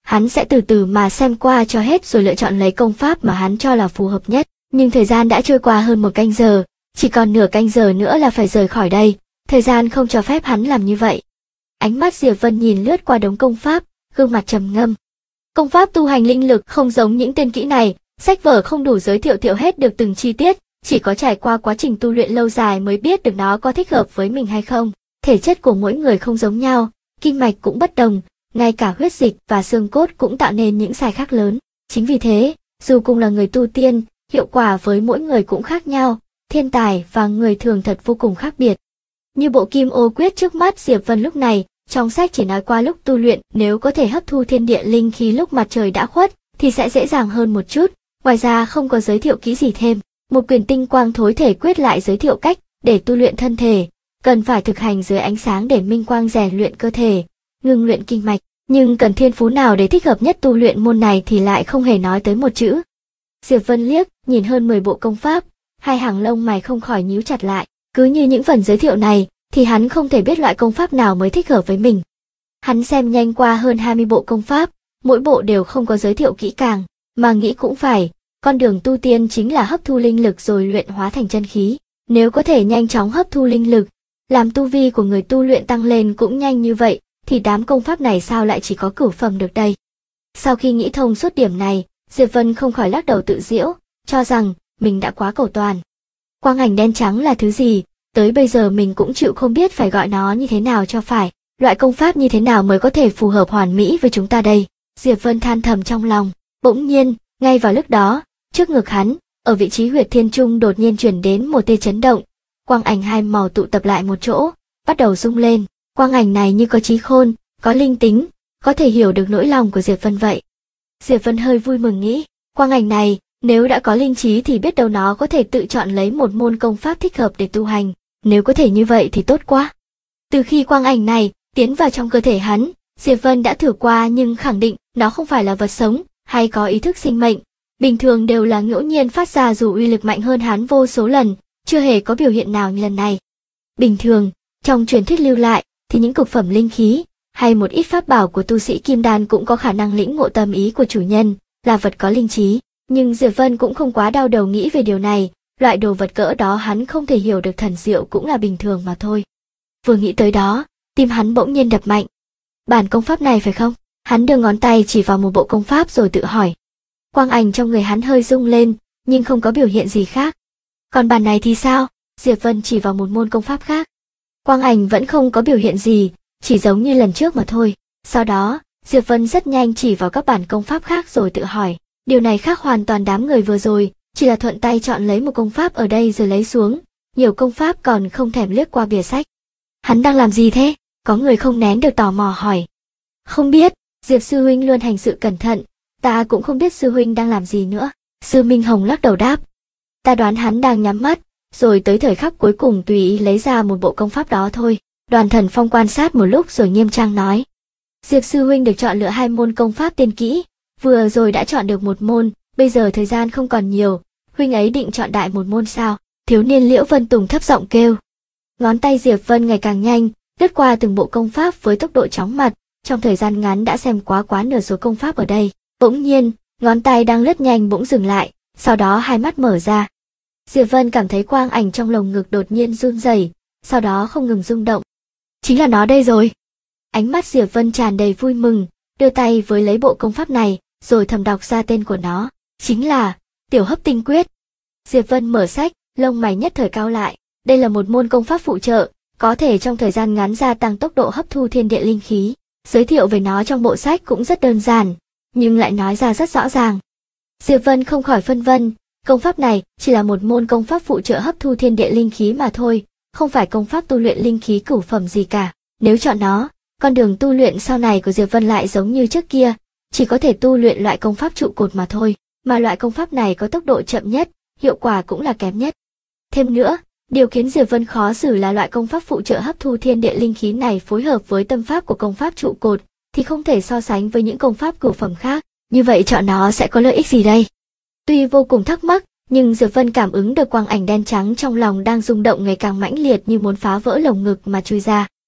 S1: hắn sẽ từ từ mà xem qua cho hết rồi lựa chọn lấy công pháp mà hắn cho là phù hợp nhất. Nhưng thời gian đã trôi qua hơn 1 canh giờ, chỉ còn nửa canh giờ nữa là phải rời khỏi đây, thời gian không cho phép hắn làm như vậy. Ánh mắt Diệp Vân nhìn lướt qua đống công pháp, gương mặt trầm ngâm. Công pháp tu hành linh lực không giống những tên kỹ này, sách vở không đủ giới thiệu hết được từng chi tiết, chỉ có trải qua quá trình tu luyện lâu dài mới biết được nó có thích hợp với mình hay không. Thể chất của mỗi người không giống nhau, kinh mạch cũng bất đồng, ngay cả huyết dịch và xương cốt cũng tạo nên những sai khác lớn. Chính vì thế, dù cùng là người tu tiên, hiệu quả với mỗi người cũng khác nhau, thiên tài và người thường thật vô cùng khác biệt. Như bộ Kim Ô Quyết trước mắt Diệp Vân lúc này, trong sách chỉ nói qua lúc tu luyện nếu có thể hấp thu thiên địa linh khí lúc mặt trời đã khuất thì sẽ dễ dàng hơn một chút, ngoài ra không có giới thiệu kỹ gì thêm. Một quyển Tinh Quang Thối Thể Quyết lại giới thiệu cách để tu luyện thân thể, cần phải thực hành dưới ánh sáng để minh quang rèn luyện cơ thể, ngưng luyện kinh mạch, nhưng cần thiên phú nào để thích hợp nhất tu luyện môn này thì lại không hề nói tới một chữ. Diệp Vân liếc, nhìn hơn 10 bộ công pháp, hai hàng lông mày không khỏi nhíu chặt lại, cứ như những phần giới thiệu này thì hắn không thể biết loại công pháp nào mới thích hợp với mình. Hắn xem nhanh qua hơn 20 bộ công pháp, mỗi bộ đều không có giới thiệu kỹ càng, mà nghĩ cũng phải, con đường tu tiên chính là hấp thu linh lực rồi luyện hóa thành chân khí. Nếu có thể nhanh chóng hấp thu linh lực, làm tu vi của người tu luyện tăng lên cũng nhanh như vậy, thì đám công pháp này sao lại chỉ có cửu phẩm được đây? Sau khi nghĩ thông suốt điểm này, Diệp Vân không khỏi lắc đầu tự giễu, cho rằng mình đã quá cầu toàn. Quang ảnh đen trắng là thứ gì? Tới bây giờ mình cũng chịu không biết phải gọi nó như thế nào cho phải, loại công pháp như thế nào mới có thể phù hợp hoàn mỹ với chúng ta đây. Diệp Vân than thầm trong lòng, bỗng nhiên, ngay vào lúc đó, trước ngực hắn, ở vị trí huyệt thiên trung đột nhiên truyền đến một tia chấn động, quang ảnh hai màu tụ tập lại một chỗ, bắt đầu rung lên, quang ảnh này như có trí khôn, có linh tính, có thể hiểu được nỗi lòng của Diệp Vân vậy. Diệp Vân hơi vui mừng nghĩ, quang ảnh này, nếu đã có linh trí thì biết đâu nó có thể tự chọn lấy một môn công pháp thích hợp để tu hành, nếu có thể như vậy thì tốt quá. Từ khi quang ảnh này tiến vào trong cơ thể hắn, Diệp Vân đã thử qua nhưng khẳng định nó không phải là vật sống hay có ý thức sinh mệnh, bình thường đều là ngẫu nhiên phát ra dù uy lực mạnh hơn hắn vô số lần, chưa hề có biểu hiện nào như lần này. Bình thường, trong truyền thuyết lưu lại thì những cực phẩm linh khí hay một ít pháp bảo của tu sĩ kim đan cũng có khả năng lĩnh ngộ tâm ý của chủ nhân, là vật có linh trí, nhưng Diệp Vân cũng không quá đau đầu nghĩ về điều này, loại đồ vật cỡ đó hắn không thể hiểu được thần diệu cũng là bình thường mà thôi. Vừa nghĩ tới đó, tim hắn bỗng nhiên đập mạnh. Bản công pháp này phải không? Hắn đưa ngón tay chỉ vào một bộ công pháp rồi tự hỏi. Quang ảnh trong người hắn hơi rung lên, nhưng không có biểu hiện gì khác. Còn bản này thì sao? Diệp Vân chỉ vào một môn công pháp khác. Quang ảnh vẫn không có biểu hiện gì, chỉ giống như lần trước mà thôi. Sau đó, Diệp Vân rất nhanh chỉ vào các bản công pháp khác rồi tự hỏi. Điều này khác hoàn toàn đám người vừa rồi, chỉ là thuận tay chọn lấy một công pháp ở đây rồi lấy xuống. Nhiều công pháp còn không thèm liếc qua bìa sách. Hắn đang làm gì thế? Có người không nén được tò mò hỏi. Không biết, Diệp sư huynh luôn hành sự cẩn thận, ta cũng không biết sư huynh đang làm gì nữa. Sư Minh Hồng lắc đầu đáp. Ta đoán hắn đang nhắm mắt, rồi tới thời khắc cuối cùng tùy ý lấy ra một bộ công pháp đó thôi. Đoàn Thần Phong quan sát một lúc rồi nghiêm trang nói. Diệp sư huynh được chọn lựa 2 môn công pháp tiên kỹ, vừa rồi đã chọn được một môn, bây giờ thời gian không còn nhiều, huynh ấy định chọn đại một môn sao? Thiếu niên Liễu Vân Tùng thấp giọng kêu. Ngón tay Diệp Vân ngày càng nhanh, lướt qua từng bộ công pháp với tốc độ chóng mặt, trong thời gian ngắn đã xem quá nửa số công pháp ở đây. Bỗng nhiên, ngón tay đang lướt nhanh bỗng dừng lại, sau đó hai mắt mở ra. Diệp Vân cảm thấy quang ảnh trong lồng ngực đột nhiên run rẩy, sau đó không ngừng rung động. Chính là nó đây rồi. Ánh mắt Diệp Vân tràn đầy vui mừng, đưa tay với lấy bộ công pháp này, rồi thầm đọc ra tên của nó, chính là Tiểu Hấp Tinh Quyết. Diệp Vân mở sách, lông mày nhất thời cau lại, đây là một môn công pháp phụ trợ, có thể trong thời gian ngắn gia tăng tốc độ hấp thu thiên địa linh khí. Giới thiệu về nó trong bộ sách cũng rất đơn giản, nhưng lại nói ra rất rõ ràng. Diệp Vân không khỏi phân vân, công pháp này chỉ là một môn công pháp phụ trợ hấp thu thiên địa linh khí mà thôi, không phải công pháp tu luyện linh khí cửu phẩm gì cả. Nếu chọn nó, con đường tu luyện sau này của Diệp Vân lại giống như trước kia, chỉ có thể tu luyện loại công pháp trụ cột mà thôi, mà loại công pháp này có tốc độ chậm nhất, hiệu quả cũng là kém nhất. Thêm nữa, điều khiến Diệp Vân khó xử là loại công pháp phụ trợ hấp thu thiên địa linh khí này phối hợp với tâm pháp của công pháp trụ cột, thì không thể so sánh với những công pháp cửu phẩm khác, như vậy chọn nó sẽ có lợi ích gì đây? Tuy vô cùng thắc mắc, nhưng Diệp Vân cảm ứng được quang ảnh đen trắng trong lòng đang rung động ngày càng mãnh liệt như muốn phá vỡ lồng ngực mà chui ra.